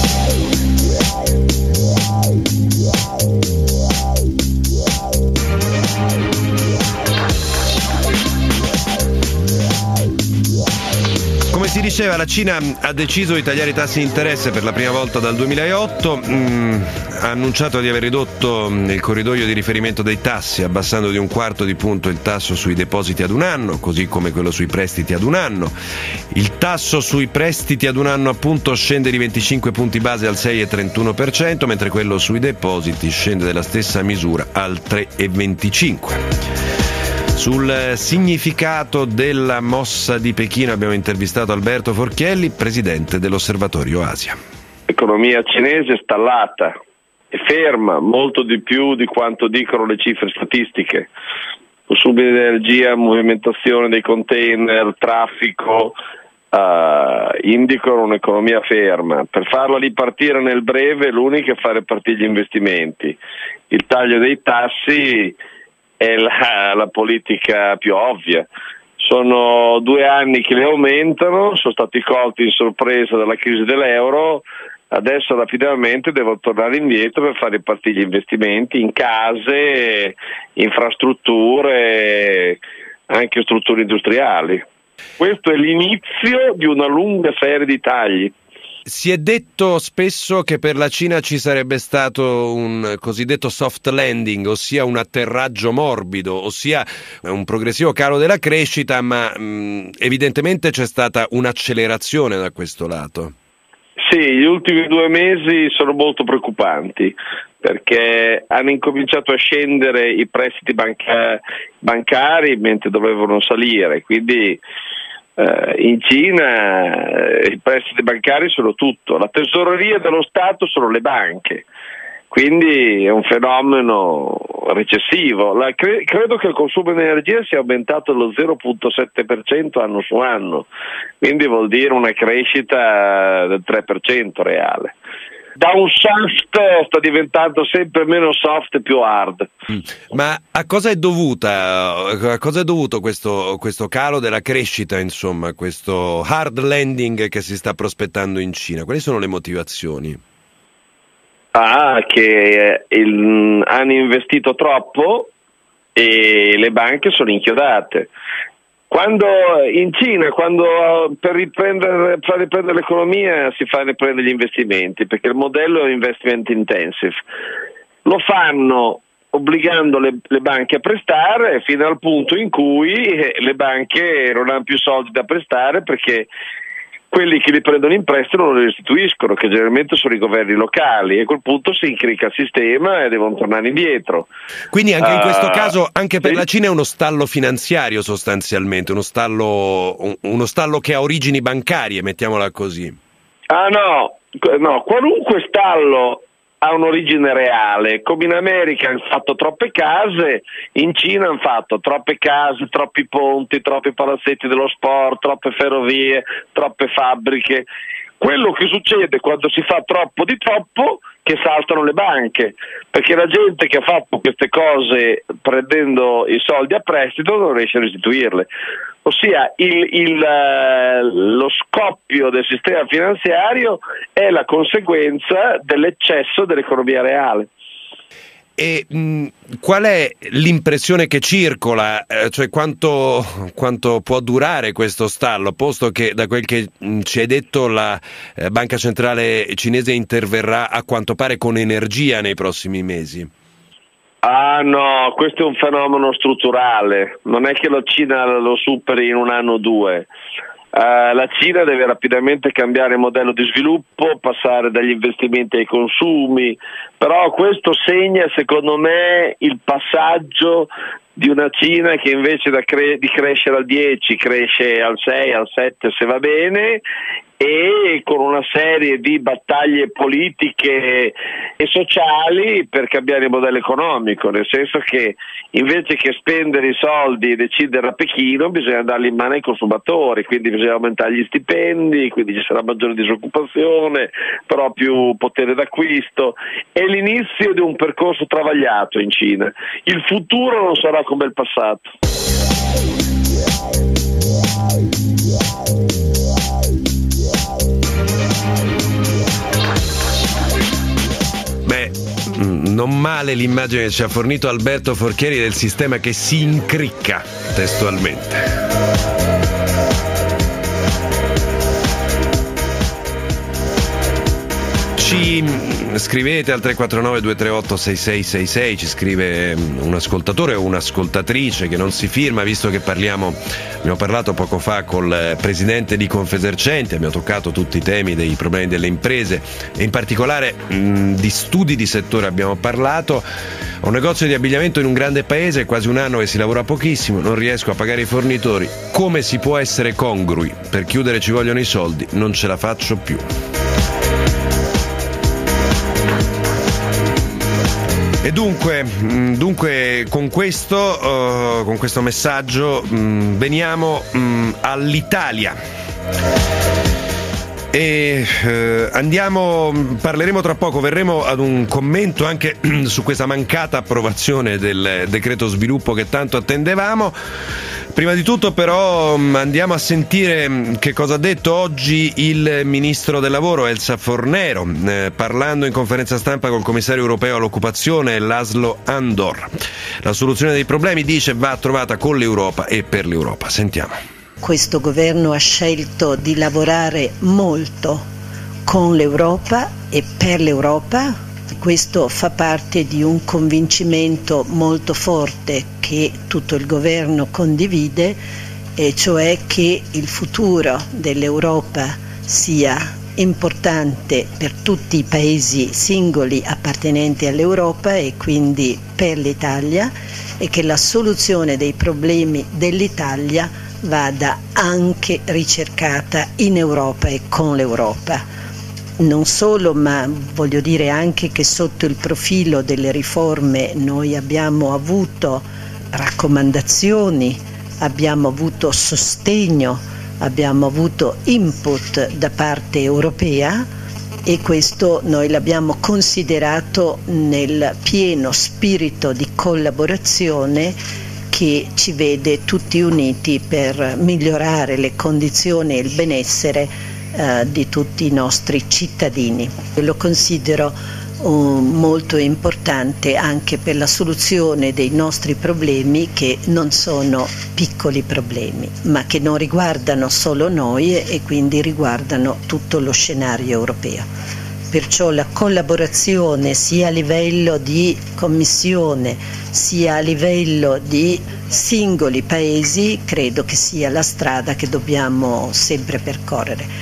Come si diceva, la Cina ha deciso di tagliare i tassi di interesse per la prima volta dal duemilaotto, mh, ha annunciato di aver ridotto mh, il corridoio di riferimento dei tassi, abbassando di un quarto di punto il tasso sui depositi ad un anno, così come quello sui prestiti ad un anno. Il tasso sui prestiti ad un anno appunto scende di venticinque punti base al sei virgola trentuno per cento, mentre quello sui depositi scende della stessa misura al tre virgola venticinque per cento. Sul significato della mossa di Pechino abbiamo intervistato Alberto Forchielli, presidente dell'Osservatorio Asia. L'economia cinese è stallata, è ferma, molto di più di quanto dicono le cifre statistiche. Consumi di energia, movimentazione dei container, traffico, uh, indicano un'economia ferma. Per farla ripartire nel breve l'unico è fare partire gli investimenti. Il taglio dei tassi è la, la politica più ovvia. Sono due anni che le aumentano, sono stati colti in sorpresa dalla crisi dell'euro, adesso rapidamente devono tornare indietro per fare ripartire gli investimenti in case, infrastrutture, anche strutture industriali. Questo è l'inizio di una lunga serie di tagli. Si è detto spesso che per la Cina ci sarebbe stato un cosiddetto soft landing, ossia un atterraggio morbido, ossia un progressivo calo della crescita, ma mh, evidentemente c'è stata un'accelerazione da questo lato. Sì, gli ultimi due mesi sono molto preoccupanti perché hanno incominciato a scendere i prestiti banca- bancari mentre dovevano salire, quindi in Cina i prestiti bancari sono tutto, la tesoreria dello Stato sono le banche, quindi è un fenomeno recessivo. La, cre- credo che il consumo di energia sia aumentato dello zero virgola sette per cento anno su anno, quindi vuol dire una crescita del tre per cento reale. Da un soft sta diventando sempre meno soft e più hard. Ma a cosa è dovuta, a cosa è dovuto questo, questo calo della crescita, insomma, questo hard landing che si sta prospettando in Cina? Quali sono le motivazioni? Ah, che il, hanno investito troppo e le banche sono inchiodate. Quando in Cina, quando per riprendere, far riprendere l'economia si fa riprendere gli investimenti, perché il modello è investment intensive. Lo fanno obbligando le, le banche a prestare fino al punto in cui le banche non hanno più soldi da prestare perché quelli che li prendono in prestito non li restituiscono, che generalmente sono i governi locali, e a quel punto si incrica il sistema e devono tornare indietro. Quindi anche in questo uh, caso, anche per sì. la Cina è uno stallo finanziario sostanzialmente, uno stallo, uno stallo che ha origini bancarie, mettiamola così. Ah no, no, qualunque stallo ha un'origine reale. Come in America hanno fatto troppe case, in Cina hanno fatto troppe case, troppi ponti, troppi palazzetti dello sport, troppe ferrovie, troppe fabbriche. Quello che succede quando si fa troppo di troppo, che saltano le banche, perché la gente che ha fatto queste cose prendendo i soldi a prestito non riesce a restituirle. Ossia il, il, lo scoppio del sistema finanziario è la conseguenza dell'eccesso dell'economia reale. E mh, qual è l'impressione che circola, eh, cioè quanto, quanto può durare questo stallo, posto che da quel che mh, ci hai detto la eh, Banca Centrale Cinese interverrà a quanto pare con energia nei prossimi mesi? Ah no, questo è un fenomeno strutturale, non è che la Cina lo superi in un anno o due. Uh, la Cina deve rapidamente cambiare modello di sviluppo, passare dagli investimenti ai consumi, però questo segna secondo me il passaggio di una Cina che invece da cre- di crescere al dieci cresce al sei, al sette se va bene, e con una serie di battaglie politiche e sociali per cambiare il modello economico, nel senso che invece che spendere i soldi e decidere a Pechino bisogna darli in mano ai consumatori, quindi bisogna aumentare gli stipendi, quindi ci sarà maggiore disoccupazione, però più potere d'acquisto. È l'inizio di un percorso travagliato in Cina. Il futuro non sarà come il passato. Beh, non male l'immagine che ci ha fornito Alberto Forchieri del sistema che si incricca, testualmente. Ci scrivete al tre quattro nove due tre otto sei sei sei sei, ci scrive un ascoltatore o un'ascoltatrice che non si firma, visto che parliamo, abbiamo parlato poco fa col presidente di Confesercenti, abbiamo toccato tutti i temi dei problemi delle imprese e in particolare mh, di studi di settore abbiamo parlato. Ho un negozio di abbigliamento in un grande paese, è quasi un anno che si lavora pochissimo, non riesco a pagare i fornitori. Come si può essere congrui? Per chiudere ci vogliono i soldi, non ce la faccio più. E dunque, dunque con questo, uh, con questo messaggio um, veniamo um, all'Italia. E eh, andiamo, parleremo tra poco, verremo ad un commento anche su questa mancata approvazione del decreto sviluppo che tanto attendevamo. Prima di tutto però andiamo a sentire che cosa ha detto oggi il ministro del lavoro Elsa Fornero, eh, parlando in conferenza stampa col commissario europeo all'occupazione Laszlo Andor. La soluzione dei problemi, dice, va trovata con l'Europa e per l'Europa. Sentiamo. Questo governo ha scelto di lavorare molto con l'Europa e per l'Europa. Questo fa parte di un convincimento molto forte che tutto il governo condivide, e cioè che il futuro dell'Europa sia importante per tutti i paesi singoli appartenenti all'Europa e quindi per l'Italia, e che la soluzione dei problemi dell'Italia vada anche ricercata in Europa e con l'Europa. Non solo, ma voglio dire anche che sotto il profilo delle riforme noi abbiamo avuto raccomandazioni, abbiamo avuto sostegno, abbiamo avuto input da parte europea, e questo noi l'abbiamo considerato nel pieno spirito di collaborazione che ci vede tutti uniti per migliorare le condizioni e il benessere Uh, di tutti i nostri cittadini. Lo considero uh, molto importante anche per la soluzione dei nostri problemi, che non sono piccoli problemi, ma che non riguardano solo noi e quindi riguardano tutto lo scenario europeo. Perciò la collaborazione sia a livello di Commissione sia a livello di singoli paesi credo che sia la strada che dobbiamo sempre percorrere.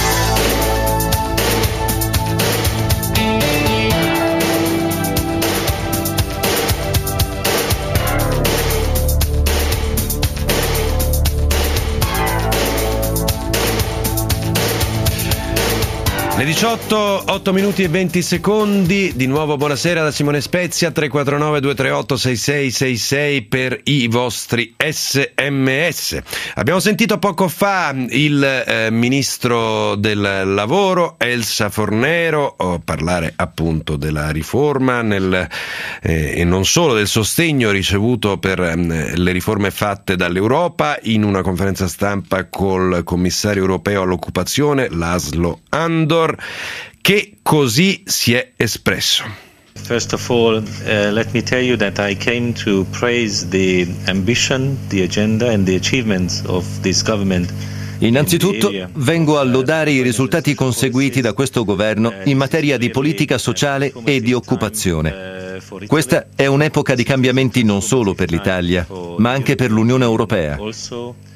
Le diciotto, otto minuti e venti secondi, di nuovo buonasera da Simone Spezia, tre quattro nove due tre otto sei sei sei sei per i vostri sms. Abbiamo sentito poco fa il eh, ministro del lavoro Elsa Fornero oh, parlare appunto della riforma nel, eh, e non solo del sostegno ricevuto per eh, le riforme fatte dall'Europa in una conferenza stampa col commissario europeo all'occupazione Laszlo Andor, che così si è espresso. First of all, uh, let me tell you that I came to praise the ambition, the agenda and the achievements of this government. Innanzitutto vengo a lodare i risultati conseguiti da questo governo in materia di politica sociale e di occupazione. Questa è un'epoca di cambiamenti non solo per l'Italia, ma anche per l'Unione Europea.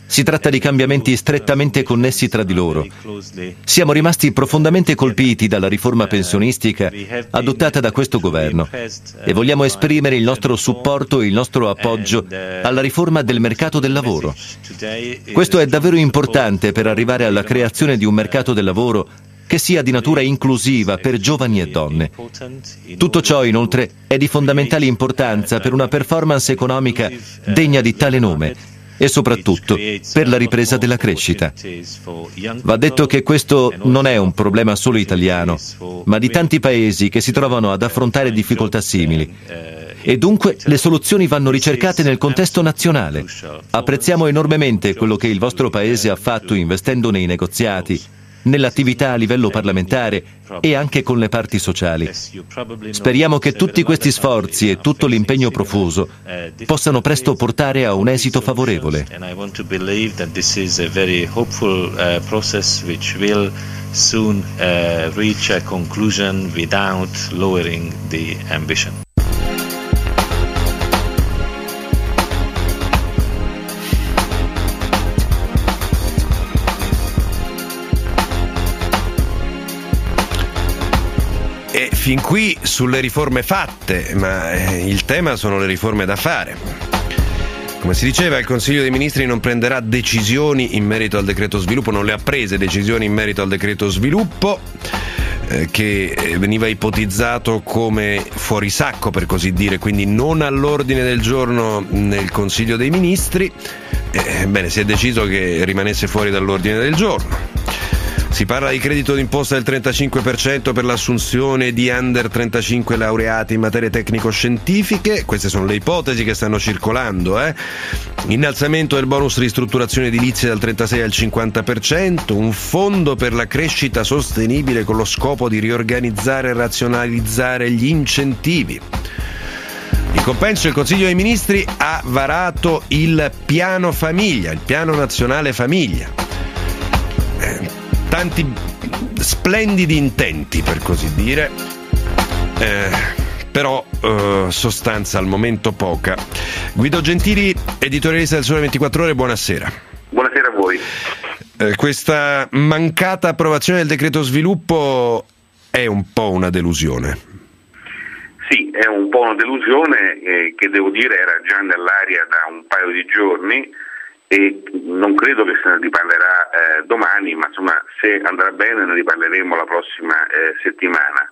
Si tratta di cambiamenti strettamente connessi tra di loro. Siamo rimasti profondamente colpiti dalla riforma pensionistica adottata da questo governo e vogliamo esprimere il nostro supporto e il nostro appoggio alla riforma del mercato del lavoro. Questo è davvero importante per arrivare alla creazione di un mercato del lavoro che sia di natura inclusiva per giovani e donne. Tutto ciò, inoltre, è di fondamentale importanza per una performance economica degna di tale nome e soprattutto per la ripresa della crescita. Va detto che questo non è un problema solo italiano, ma di tanti paesi che si trovano ad affrontare difficoltà simili. E dunque le soluzioni vanno ricercate nel contesto nazionale. Apprezziamo enormemente quello che il vostro Paese ha fatto investendo nei negoziati, nell'attività a livello parlamentare e anche con le parti sociali. Speriamo che tutti questi sforzi e tutto l'impegno profuso possano presto portare a un esito favorevole. Soon uh, reach a conclusion without lowering the ambition. E fin qui sulle riforme fatte, ma il tema sono le riforme da fare. Come si diceva, il Consiglio dei Ministri non prenderà decisioni in merito al decreto sviluppo, non le ha prese decisioni in merito al decreto sviluppo, eh, che veniva ipotizzato come fuori sacco, per così dire, quindi non all'ordine del giorno nel Consiglio dei Ministri. Eh, bene, si è deciso che rimanesse fuori dall'ordine del giorno. Si parla di credito d'imposta del trentacinque per cento per l'assunzione di under trentacinque laureati in materie tecnico-scientifiche. Queste sono le ipotesi che stanno circolando. Eh? Innalzamento del bonus ristrutturazione edilizia dal trentasei al cinquanta per cento, un fondo per la crescita sostenibile con lo scopo di riorganizzare e razionalizzare gli incentivi. In compenso il Consiglio dei Ministri ha varato il piano famiglia, il piano nazionale famiglia. Eh, Tanti splendidi intenti, per così dire, eh, però eh, sostanza al momento poca. Guido Gentili, editorialista del Sole ventiquattro Ore, buonasera. Buonasera a voi. Eh, questa mancata approvazione del decreto sviluppo è un po' una delusione. Sì, è un po' una delusione eh, che devo dire era già nell'aria da un paio di giorni. E non credo che se ne riparlerà eh, domani, ma insomma se andrà bene ne riparleremo la prossima eh, settimana.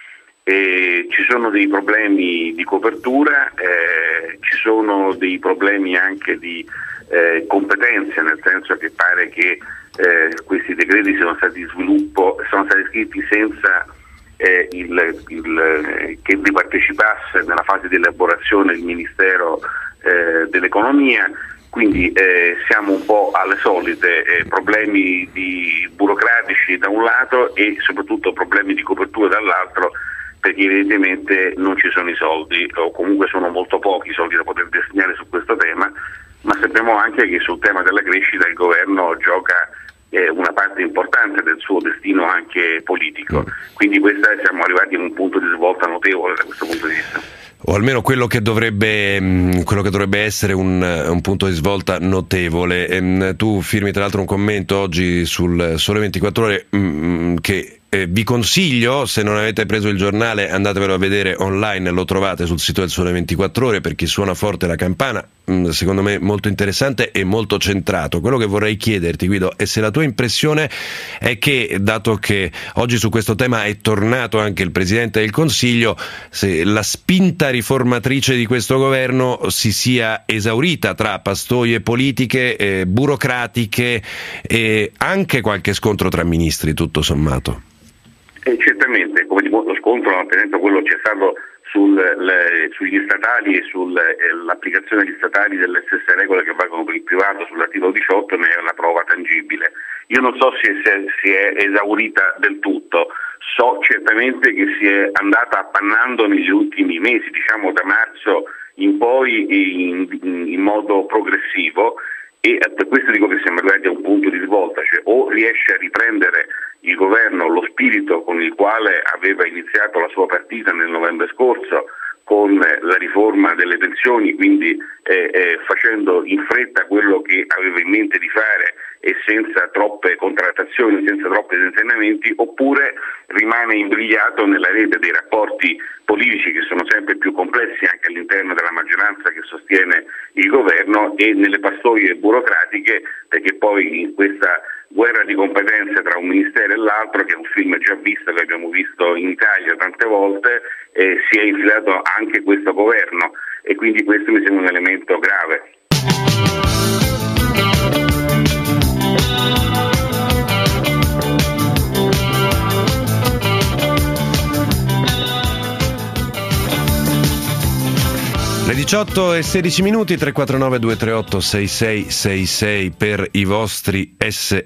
E ci sono dei problemi di copertura, eh, ci sono dei problemi anche di eh, competenze, nel senso che pare che eh, questi decreti siano stati di sviluppo, sono stati scritti senza eh, il, il, che vi partecipasse nella fase di elaborazione il Ministero eh, dell'Economia. Quindi eh, siamo un po' alle solite, eh, problemi di burocratici da un lato e soprattutto problemi di copertura dall'altro, perché evidentemente non ci sono i soldi, o comunque sono molto pochi i soldi da poter destinare su questo tema, ma sappiamo anche che sul tema della crescita il governo gioca eh, una parte importante del suo destino anche politico, quindi questa, siamo arrivati a un punto di svolta notevole da questo punto di vista. O almeno quello che dovrebbe, quello che dovrebbe essere un, un punto di svolta notevole. E, tu firmi tra l'altro un commento oggi sul Sole ventiquattro Ore mh, che eh, vi consiglio, se non avete preso il giornale andatevelo a vedere online, lo trovate sul sito del Sole ventiquattro Ore, per chi suona forte la campana, mh, secondo me molto interessante e molto centrato. Quello che vorrei chiederti, Guido, è se la tua impressione è che, dato che oggi su questo tema è tornato anche il Presidente del Consiglio, se la spinta riformatrice di questo governo si sia esaurita tra pastoie politiche, eh, burocratiche e anche qualche scontro tra ministri, tutto sommato. Eh, certamente, come lo scontro, per esempio quello c'è stato sul, le, sugli statali e sull'applicazione eh, agli statali delle stesse regole che valgono per il privato sull'articolo diciotto, ne è una prova tangibile. Io non so se, se si è esaurita del tutto, so certamente che si è andata appannando negli ultimi mesi, diciamo da marzo in poi in, in, in modo progressivo, e per questo dico che siamo arrivati a un punto di svolta, cioè o riesce a riprendere il governo lo spirito con il quale aveva iniziato la sua partita nel novembre scorso, con la riforma delle pensioni, quindi eh, eh, facendo in fretta quello che aveva in mente di fare e senza troppe contrattazioni, senza troppi tentennamenti, oppure rimane imbrigliato nella rete dei rapporti politici che sono sempre più complessi anche all'interno della maggioranza che sostiene il governo e nelle pastoie burocratiche, perché poi in questa guerra di competenze tra un ministero e l'altro, che è un film già visto, che abbiamo visto in Italia tante volte, eh, si è infilato anche questo governo e quindi questo mi sembra un elemento grave. Le diciotto e sedici minuti, tre quattro nove due tre otto sei sei sei sei per i vostri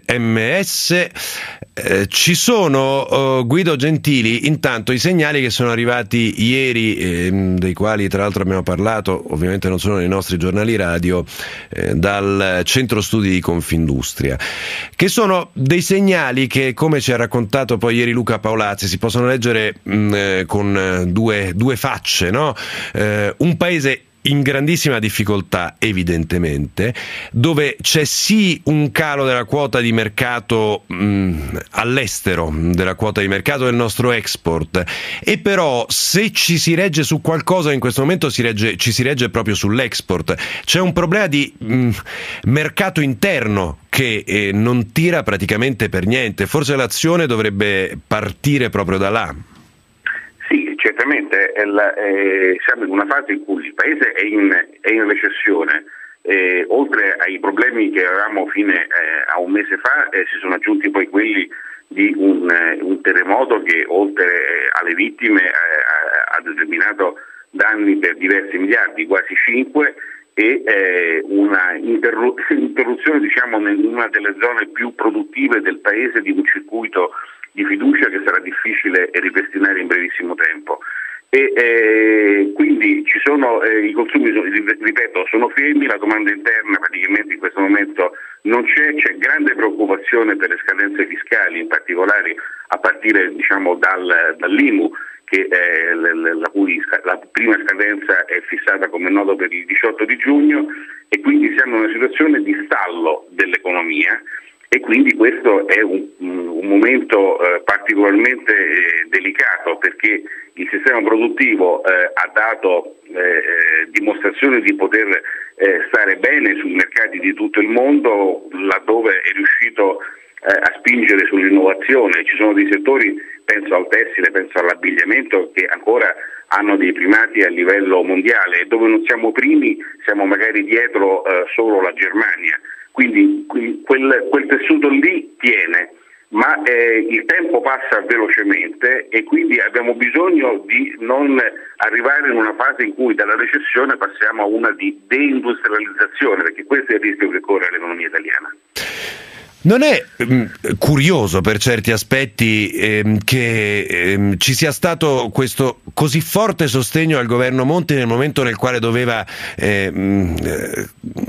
sms. Eh, ci sono, uh, Guido Gentili, intanto i segnali che sono arrivati ieri, eh, dei quali tra l'altro abbiamo parlato, ovviamente non sono nei nostri giornali radio, eh, dal centro studi di Confindustria, che sono dei segnali che, come ci ha raccontato poi ieri Luca Paolazzi, si possono leggere mh, eh, con due, due facce, no? Eh, un paese in grandissima difficoltà, evidentemente, dove c'è sì un calo della quota di mercato mh, all'estero, della quota di mercato del nostro export, e però se ci si regge su qualcosa in questo momento si regge, ci si regge proprio sull'export. C'è un problema di mh, mercato interno che eh, non tira praticamente per niente. Forse l'azione dovrebbe partire proprio da là. Certamente è la, eh, siamo in una fase in cui il Paese è in, è in recessione, eh, oltre ai problemi che avevamo fino eh, a un mese fa eh, si sono aggiunti poi quelli di un, eh, un terremoto che oltre eh, alle vittime eh, ha determinato danni per diversi miliardi, quasi cinque, e eh, una interru- interruzione diciamo in una delle zone più produttive del Paese di un circuito di fiducia che sarà difficile ripristinare in brevissimo tempo. E eh, quindi ci sono eh, i consumi, ripeto, sono fermi, la domanda interna praticamente in questo momento non c'è, c'è grande preoccupazione per le scadenze fiscali, in particolare a partire diciamo dal, dall'I M U, che è la, la cui la prima scadenza è fissata come noto per il diciotto di giugno, e quindi siamo in una situazione di stallo dell'economia. E quindi questo è un, un momento eh, particolarmente eh, delicato, perché il sistema produttivo eh, ha dato eh, dimostrazione di poter eh, stare bene sui mercati di tutto il mondo, laddove è riuscito eh, a spingere sull'innovazione. Ci sono dei settori, penso al tessile, penso all'abbigliamento, che ancora hanno dei primati a livello mondiale, e dove non siamo primi siamo magari dietro eh, solo la Germania. Quindi quel, quel tessuto lì tiene, ma eh, il tempo passa velocemente e quindi abbiamo bisogno di non arrivare in una fase in cui dalla recessione passiamo a una di deindustrializzazione, perché questo è il rischio che corre l'economia italiana. Non è mh, curioso per certi aspetti ehm, che ehm, ci sia stato questo così forte sostegno al governo Monti nel momento nel quale doveva ehm, eh,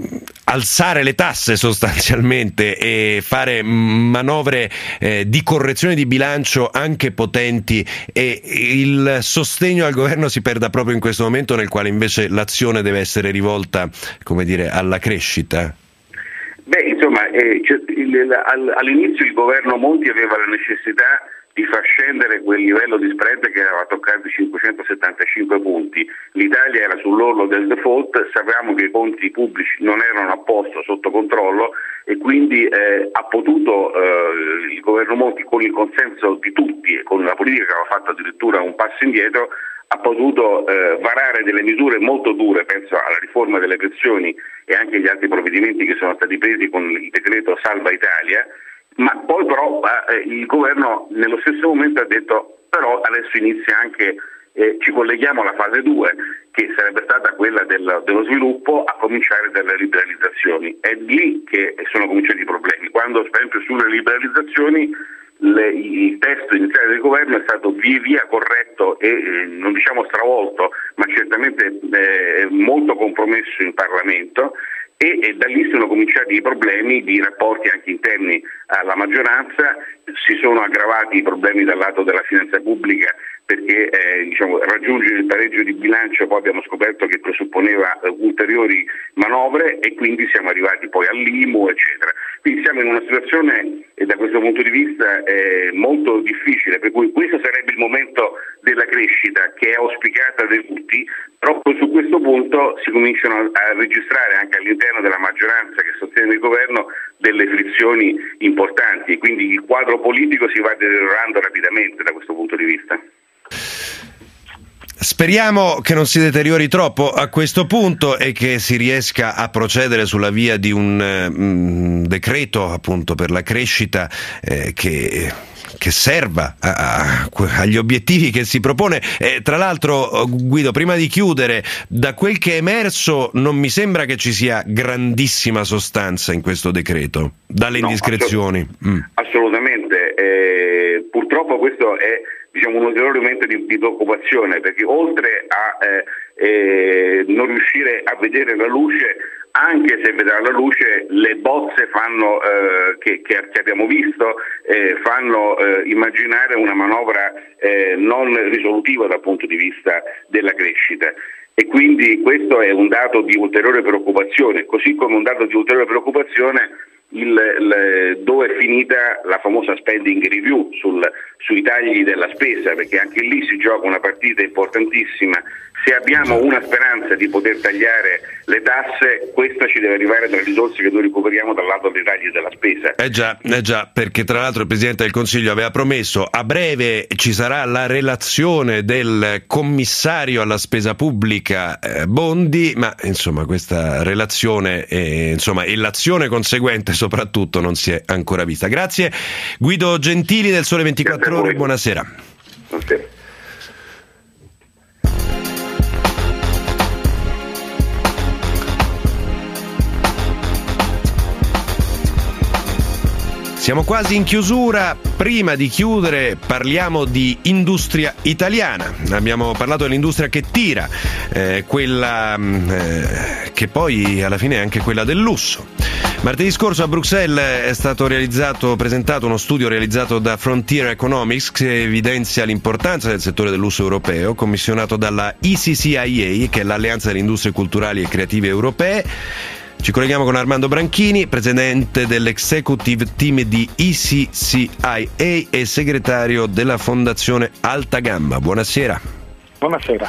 alzare le tasse sostanzialmente e fare manovre eh, di correzione di bilancio anche potenti, e il sostegno al governo si perda proprio in questo momento nel quale invece l'azione deve essere rivolta, come dire, alla crescita? Beh, insomma, eh, il, all'inizio il governo Monti aveva la necessità di far scendere quel livello di spread che aveva toccato i cinquecentosettantacinque punti. L'Italia era sull'orlo del default, sapevamo che i conti pubblici non erano a posto, sotto controllo, e quindi eh, ha potuto eh, il governo Monti, con il consenso di tutti e con la politica che aveva fatto addirittura un passo indietro, ha potuto eh, varare delle misure molto dure, penso alla riforma delle pensioni e anche agli altri provvedimenti che sono stati presi con il decreto Salva Italia, ma poi però eh, il governo nello stesso momento ha detto però adesso inizia anche, eh, ci colleghiamo alla fase due, che sarebbe stata quella del, dello sviluppo, a cominciare dalle liberalizzazioni. È lì che sono cominciati i problemi, quando per esempio sulle liberalizzazioni Le, il testo iniziale del governo è stato via via corretto e eh, non diciamo stravolto, ma certamente eh, molto compromesso in Parlamento, e, e da lì sono cominciati i problemi di rapporti anche interni alla maggioranza, si sono aggravati i problemi dal lato della finanza pubblica perché eh, diciamo, raggiungere il pareggio di bilancio poi abbiamo scoperto che presupponeva eh, ulteriori manovre e quindi siamo arrivati poi all'I M U eccetera. Quindi siamo in una situazione eh, da questo punto di vista eh, molto difficile, per cui questo sarebbe il momento della crescita che è auspicata da tutti. Proprio su questo punto si cominciano a registrare anche all'interno della maggioranza che sostiene il governo delle frizioni importanti, quindi il quadro politico si va deteriorando rapidamente da questo punto di vista. Speriamo che non si deteriori troppo a questo punto e che si riesca a procedere sulla via di un um, decreto appunto per la crescita eh, che, che serva a, a, agli obiettivi che si propone. Eh, tra l'altro, Guido, prima di chiudere, da quel che è emerso non mi sembra che ci sia grandissima sostanza in questo decreto, dalle no, indiscrezioni. Assolut- mm. Assolutamente, eh, purtroppo questo è diciamo un ulteriore aumento di, di preoccupazione, perché oltre a eh, eh, non riuscire a vedere la luce, anche se vedrà la luce, le bozze fanno eh, che, che, che abbiamo visto eh, fanno eh, immaginare una manovra eh, non risolutiva dal punto di vista della crescita. E quindi questo è un dato di ulteriore preoccupazione, così come un dato di ulteriore preoccupazione il, il, dove è finita la famosa spending review sul, sui tagli della spesa, perché anche lì si gioca una partita importantissima. Se abbiamo una speranza di poter tagliare le tasse, questa ci deve arrivare dalle risorse che noi recuperiamo dal lato dei tagli della spesa. Eh già, eh già, perché tra l'altro il Presidente del Consiglio aveva promesso a breve ci sarà la relazione del commissario alla spesa pubblica eh, Bondi, ma insomma questa relazione e, insomma, e l'azione conseguente soprattutto non si è ancora vista. Grazie Guido Gentili del Sole ventiquattro Ore, buonasera. Buonasera. Siamo quasi in chiusura. Prima di chiudere parliamo di industria italiana. Abbiamo parlato dell'industria che tira, eh, quella eh, che poi alla fine è anche quella del lusso. Martedì scorso a Bruxelles è stato realizzato, presentato uno studio realizzato da Frontier Economics che evidenzia l'importanza del settore del lusso europeo, commissionato dalla E C C I A, che è l'Alleanza delle Industrie Culturali e Creative Europee. Ci colleghiamo con Armando Branchini, presidente dell'Executive Team di E C C I A e segretario della Fondazione Alta Gamma. Buonasera. Buonasera.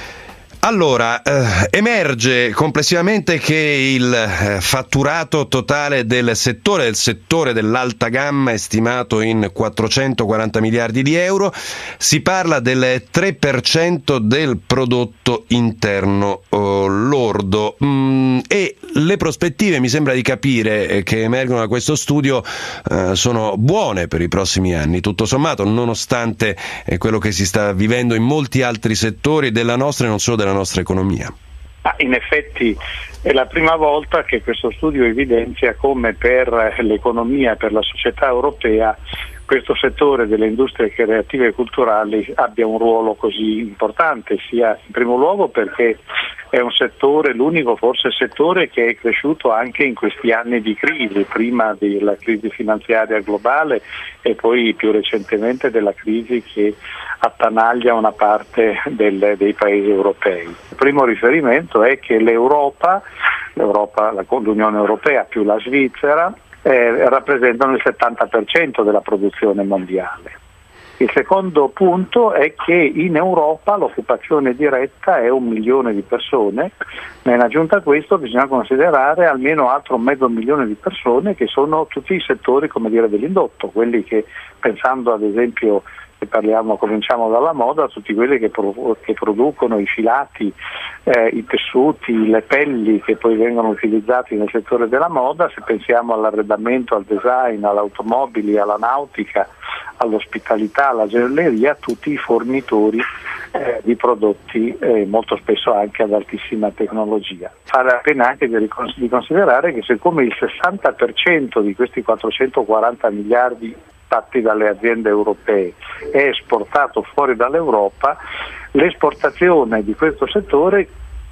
Allora, eh, emerge complessivamente che il eh, fatturato totale del settore, del settore dell'alta gamma è stimato in quattrocentoquaranta miliardi di euro, si parla del tre per cento del prodotto interno oh, lordo mm, e le prospettive, mi sembra di capire, eh, che emergono da questo studio eh, sono buone per i prossimi anni, tutto sommato, nonostante eh, quello che si sta vivendo in molti altri settori della nostra e non solo della nostra economia. Ah, in effetti è la prima volta che questo studio evidenzia come per l'economia e per la società europea questo settore delle industrie creative e culturali abbia un ruolo così importante, sia in primo luogo perché è un settore, l'unico forse settore che è cresciuto anche in questi anni di crisi, prima della crisi finanziaria globale e poi più recentemente della crisi che attanaglia una parte del, dei paesi europei. Il primo riferimento è che l'Europa, l'Europa, l'Unione Europea più la Svizzera, eh, rappresentano il settanta per cento della produzione mondiale. Il secondo punto è che in Europa l'occupazione diretta è un milione di persone, ma in aggiunta a questo bisogna considerare almeno altro mezzo milione di persone che sono tutti i settori, come dire, dell'indotto, quelli che, pensando ad esempio, se parliamo, cominciamo dalla moda, tutti quelli che, pro, che producono i filati, eh, i tessuti, le pelli che poi vengono utilizzati nel settore della moda, se pensiamo all'arredamento, al design, alle automobili, alla nautica, all'ospitalità, alla gioielleria, tutti i fornitori eh, di prodotti eh, molto spesso anche ad altissima tecnologia. Vale la pena anche di, ricons- di considerare che siccome il sessanta per cento di questi quattrocentoquaranta miliardi fatti dalle aziende europee è esportato fuori dall'Europa, l'esportazione di questo settore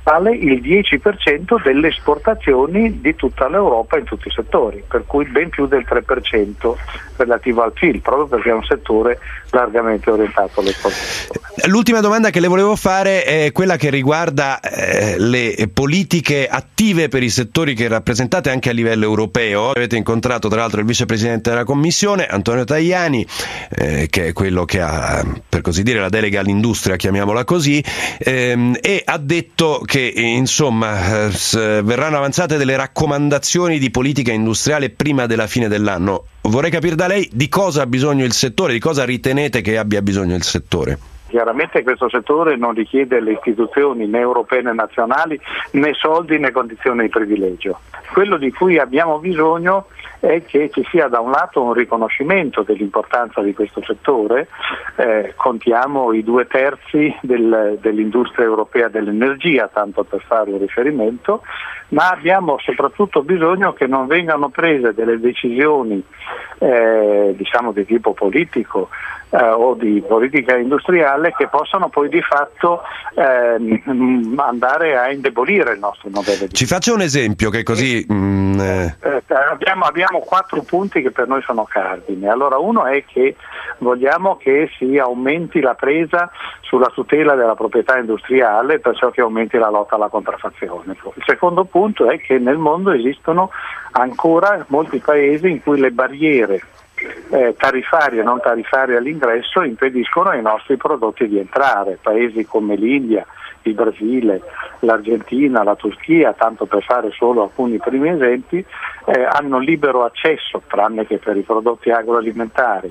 vale il dieci per cento delle esportazioni di tutta l'Europa in tutti i settori, per cui ben più del tre per cento relativo al P I L, proprio perché è un settore largamente orientato all'esportazione. L'ultima domanda che le volevo fare è quella che riguarda eh, le politiche attive per i settori che rappresentate anche a livello europeo. Avete incontrato tra l'altro il vicepresidente della Commissione, Antonio Tajani, eh, che è quello che ha, per così dire, la delega all'industria, chiamiamola così, ehm, e ha detto che insomma eh, s- verranno avanzate delle raccomandazioni di politica industriale prima della fine dell'anno. Vorrei capire da lei di cosa ha bisogno il settore, di cosa ritenete che abbia bisogno il settore. Chiaramente questo settore non richiede alle istituzioni né europee né nazionali né soldi né condizioni di privilegio. Quello di cui abbiamo bisogno è che ci sia da un lato un riconoscimento dell'importanza di questo settore, eh, contiamo i due terzi del, dell'industria europea dell'energia, tanto per fare un riferimento, ma abbiamo soprattutto bisogno che non vengano prese delle decisioni eh, diciamo di tipo politico eh, o di politica industriale che possano poi di fatto eh, andare a indebolire il nostro modello di Ci faccia un esempio che così mm, eh. Eh, abbiamo, abbiamo quattro punti che per noi sono cardine. Allora, uno è che vogliamo che si aumenti la presa sulla tutela della proprietà industriale, perciò che aumenti la lotta alla contraffazione. Il secondo punto è che nel mondo esistono ancora molti paesi in cui le barriere eh, tariffarie e non tariffarie all'ingresso impediscono ai nostri prodotti di entrare. Paesi come l'India, il Brasile, l'Argentina, la Turchia, tanto per fare solo alcuni primi esempi, eh, hanno libero accesso, tranne che per i prodotti agroalimentari,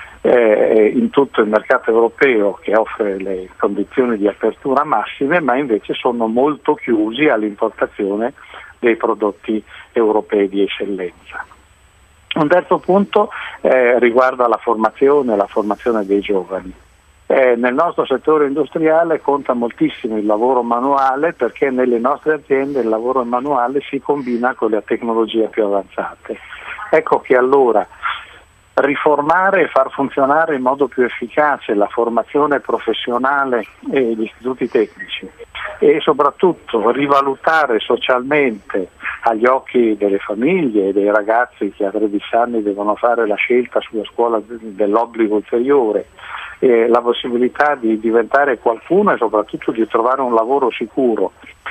eh, in tutto il mercato europeo che offre le condizioni di apertura massime, ma invece sono molto chiusi all'importazione dei prodotti europei di eccellenza. Un terzo punto eh, riguarda la formazione, la formazione dei giovani. Eh, nel nostro settore industriale conta moltissimo il lavoro manuale, perché nelle nostre aziende il lavoro manuale si combina con le tecnologie più avanzate. Ecco che allora riformare e far funzionare in modo più efficace la formazione professionale e gli istituti tecnici e soprattutto rivalutare socialmente agli occhi delle famiglie e dei ragazzi che a tredici anni devono fare la scelta sulla scuola dell'obbligo ulteriore, eh, la possibilità di diventare qualcuno e soprattutto di trovare un lavoro sicuro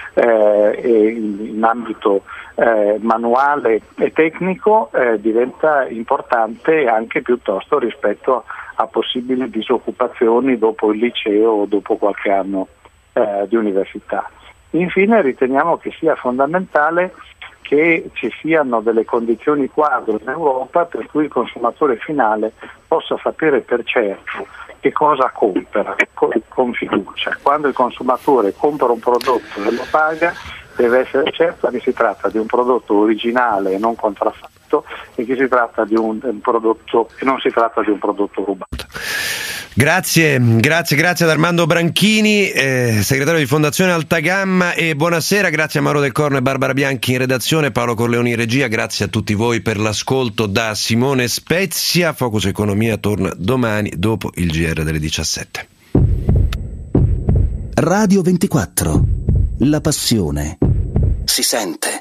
eh, in, in ambito eh, manuale e tecnico eh, diventa importante anche piuttosto rispetto a possibili disoccupazioni dopo il liceo o dopo qualche anno eh, di università. Infine riteniamo che sia fondamentale che ci siano delle condizioni quadro in Europa per cui il consumatore finale possa sapere per certo che cosa compra con fiducia. Quando il consumatore compra un prodotto e lo paga, deve essere certo che si tratta di un prodotto originale e non contraffatto e che si tratta di un, un prodotto e non si tratta di un prodotto rubato. Grazie, grazie, grazie ad Armando Branchini, eh, segretario di Fondazione Alta Gamma, e buonasera, grazie a Mauro Del Corno e Barbara Bianchi in redazione, Paolo Corleoni in regia, grazie a tutti voi per l'ascolto da Simone Spezia. Focus Economia torna domani dopo il G R delle diciassette. Radio ventiquattro, la passione si sente.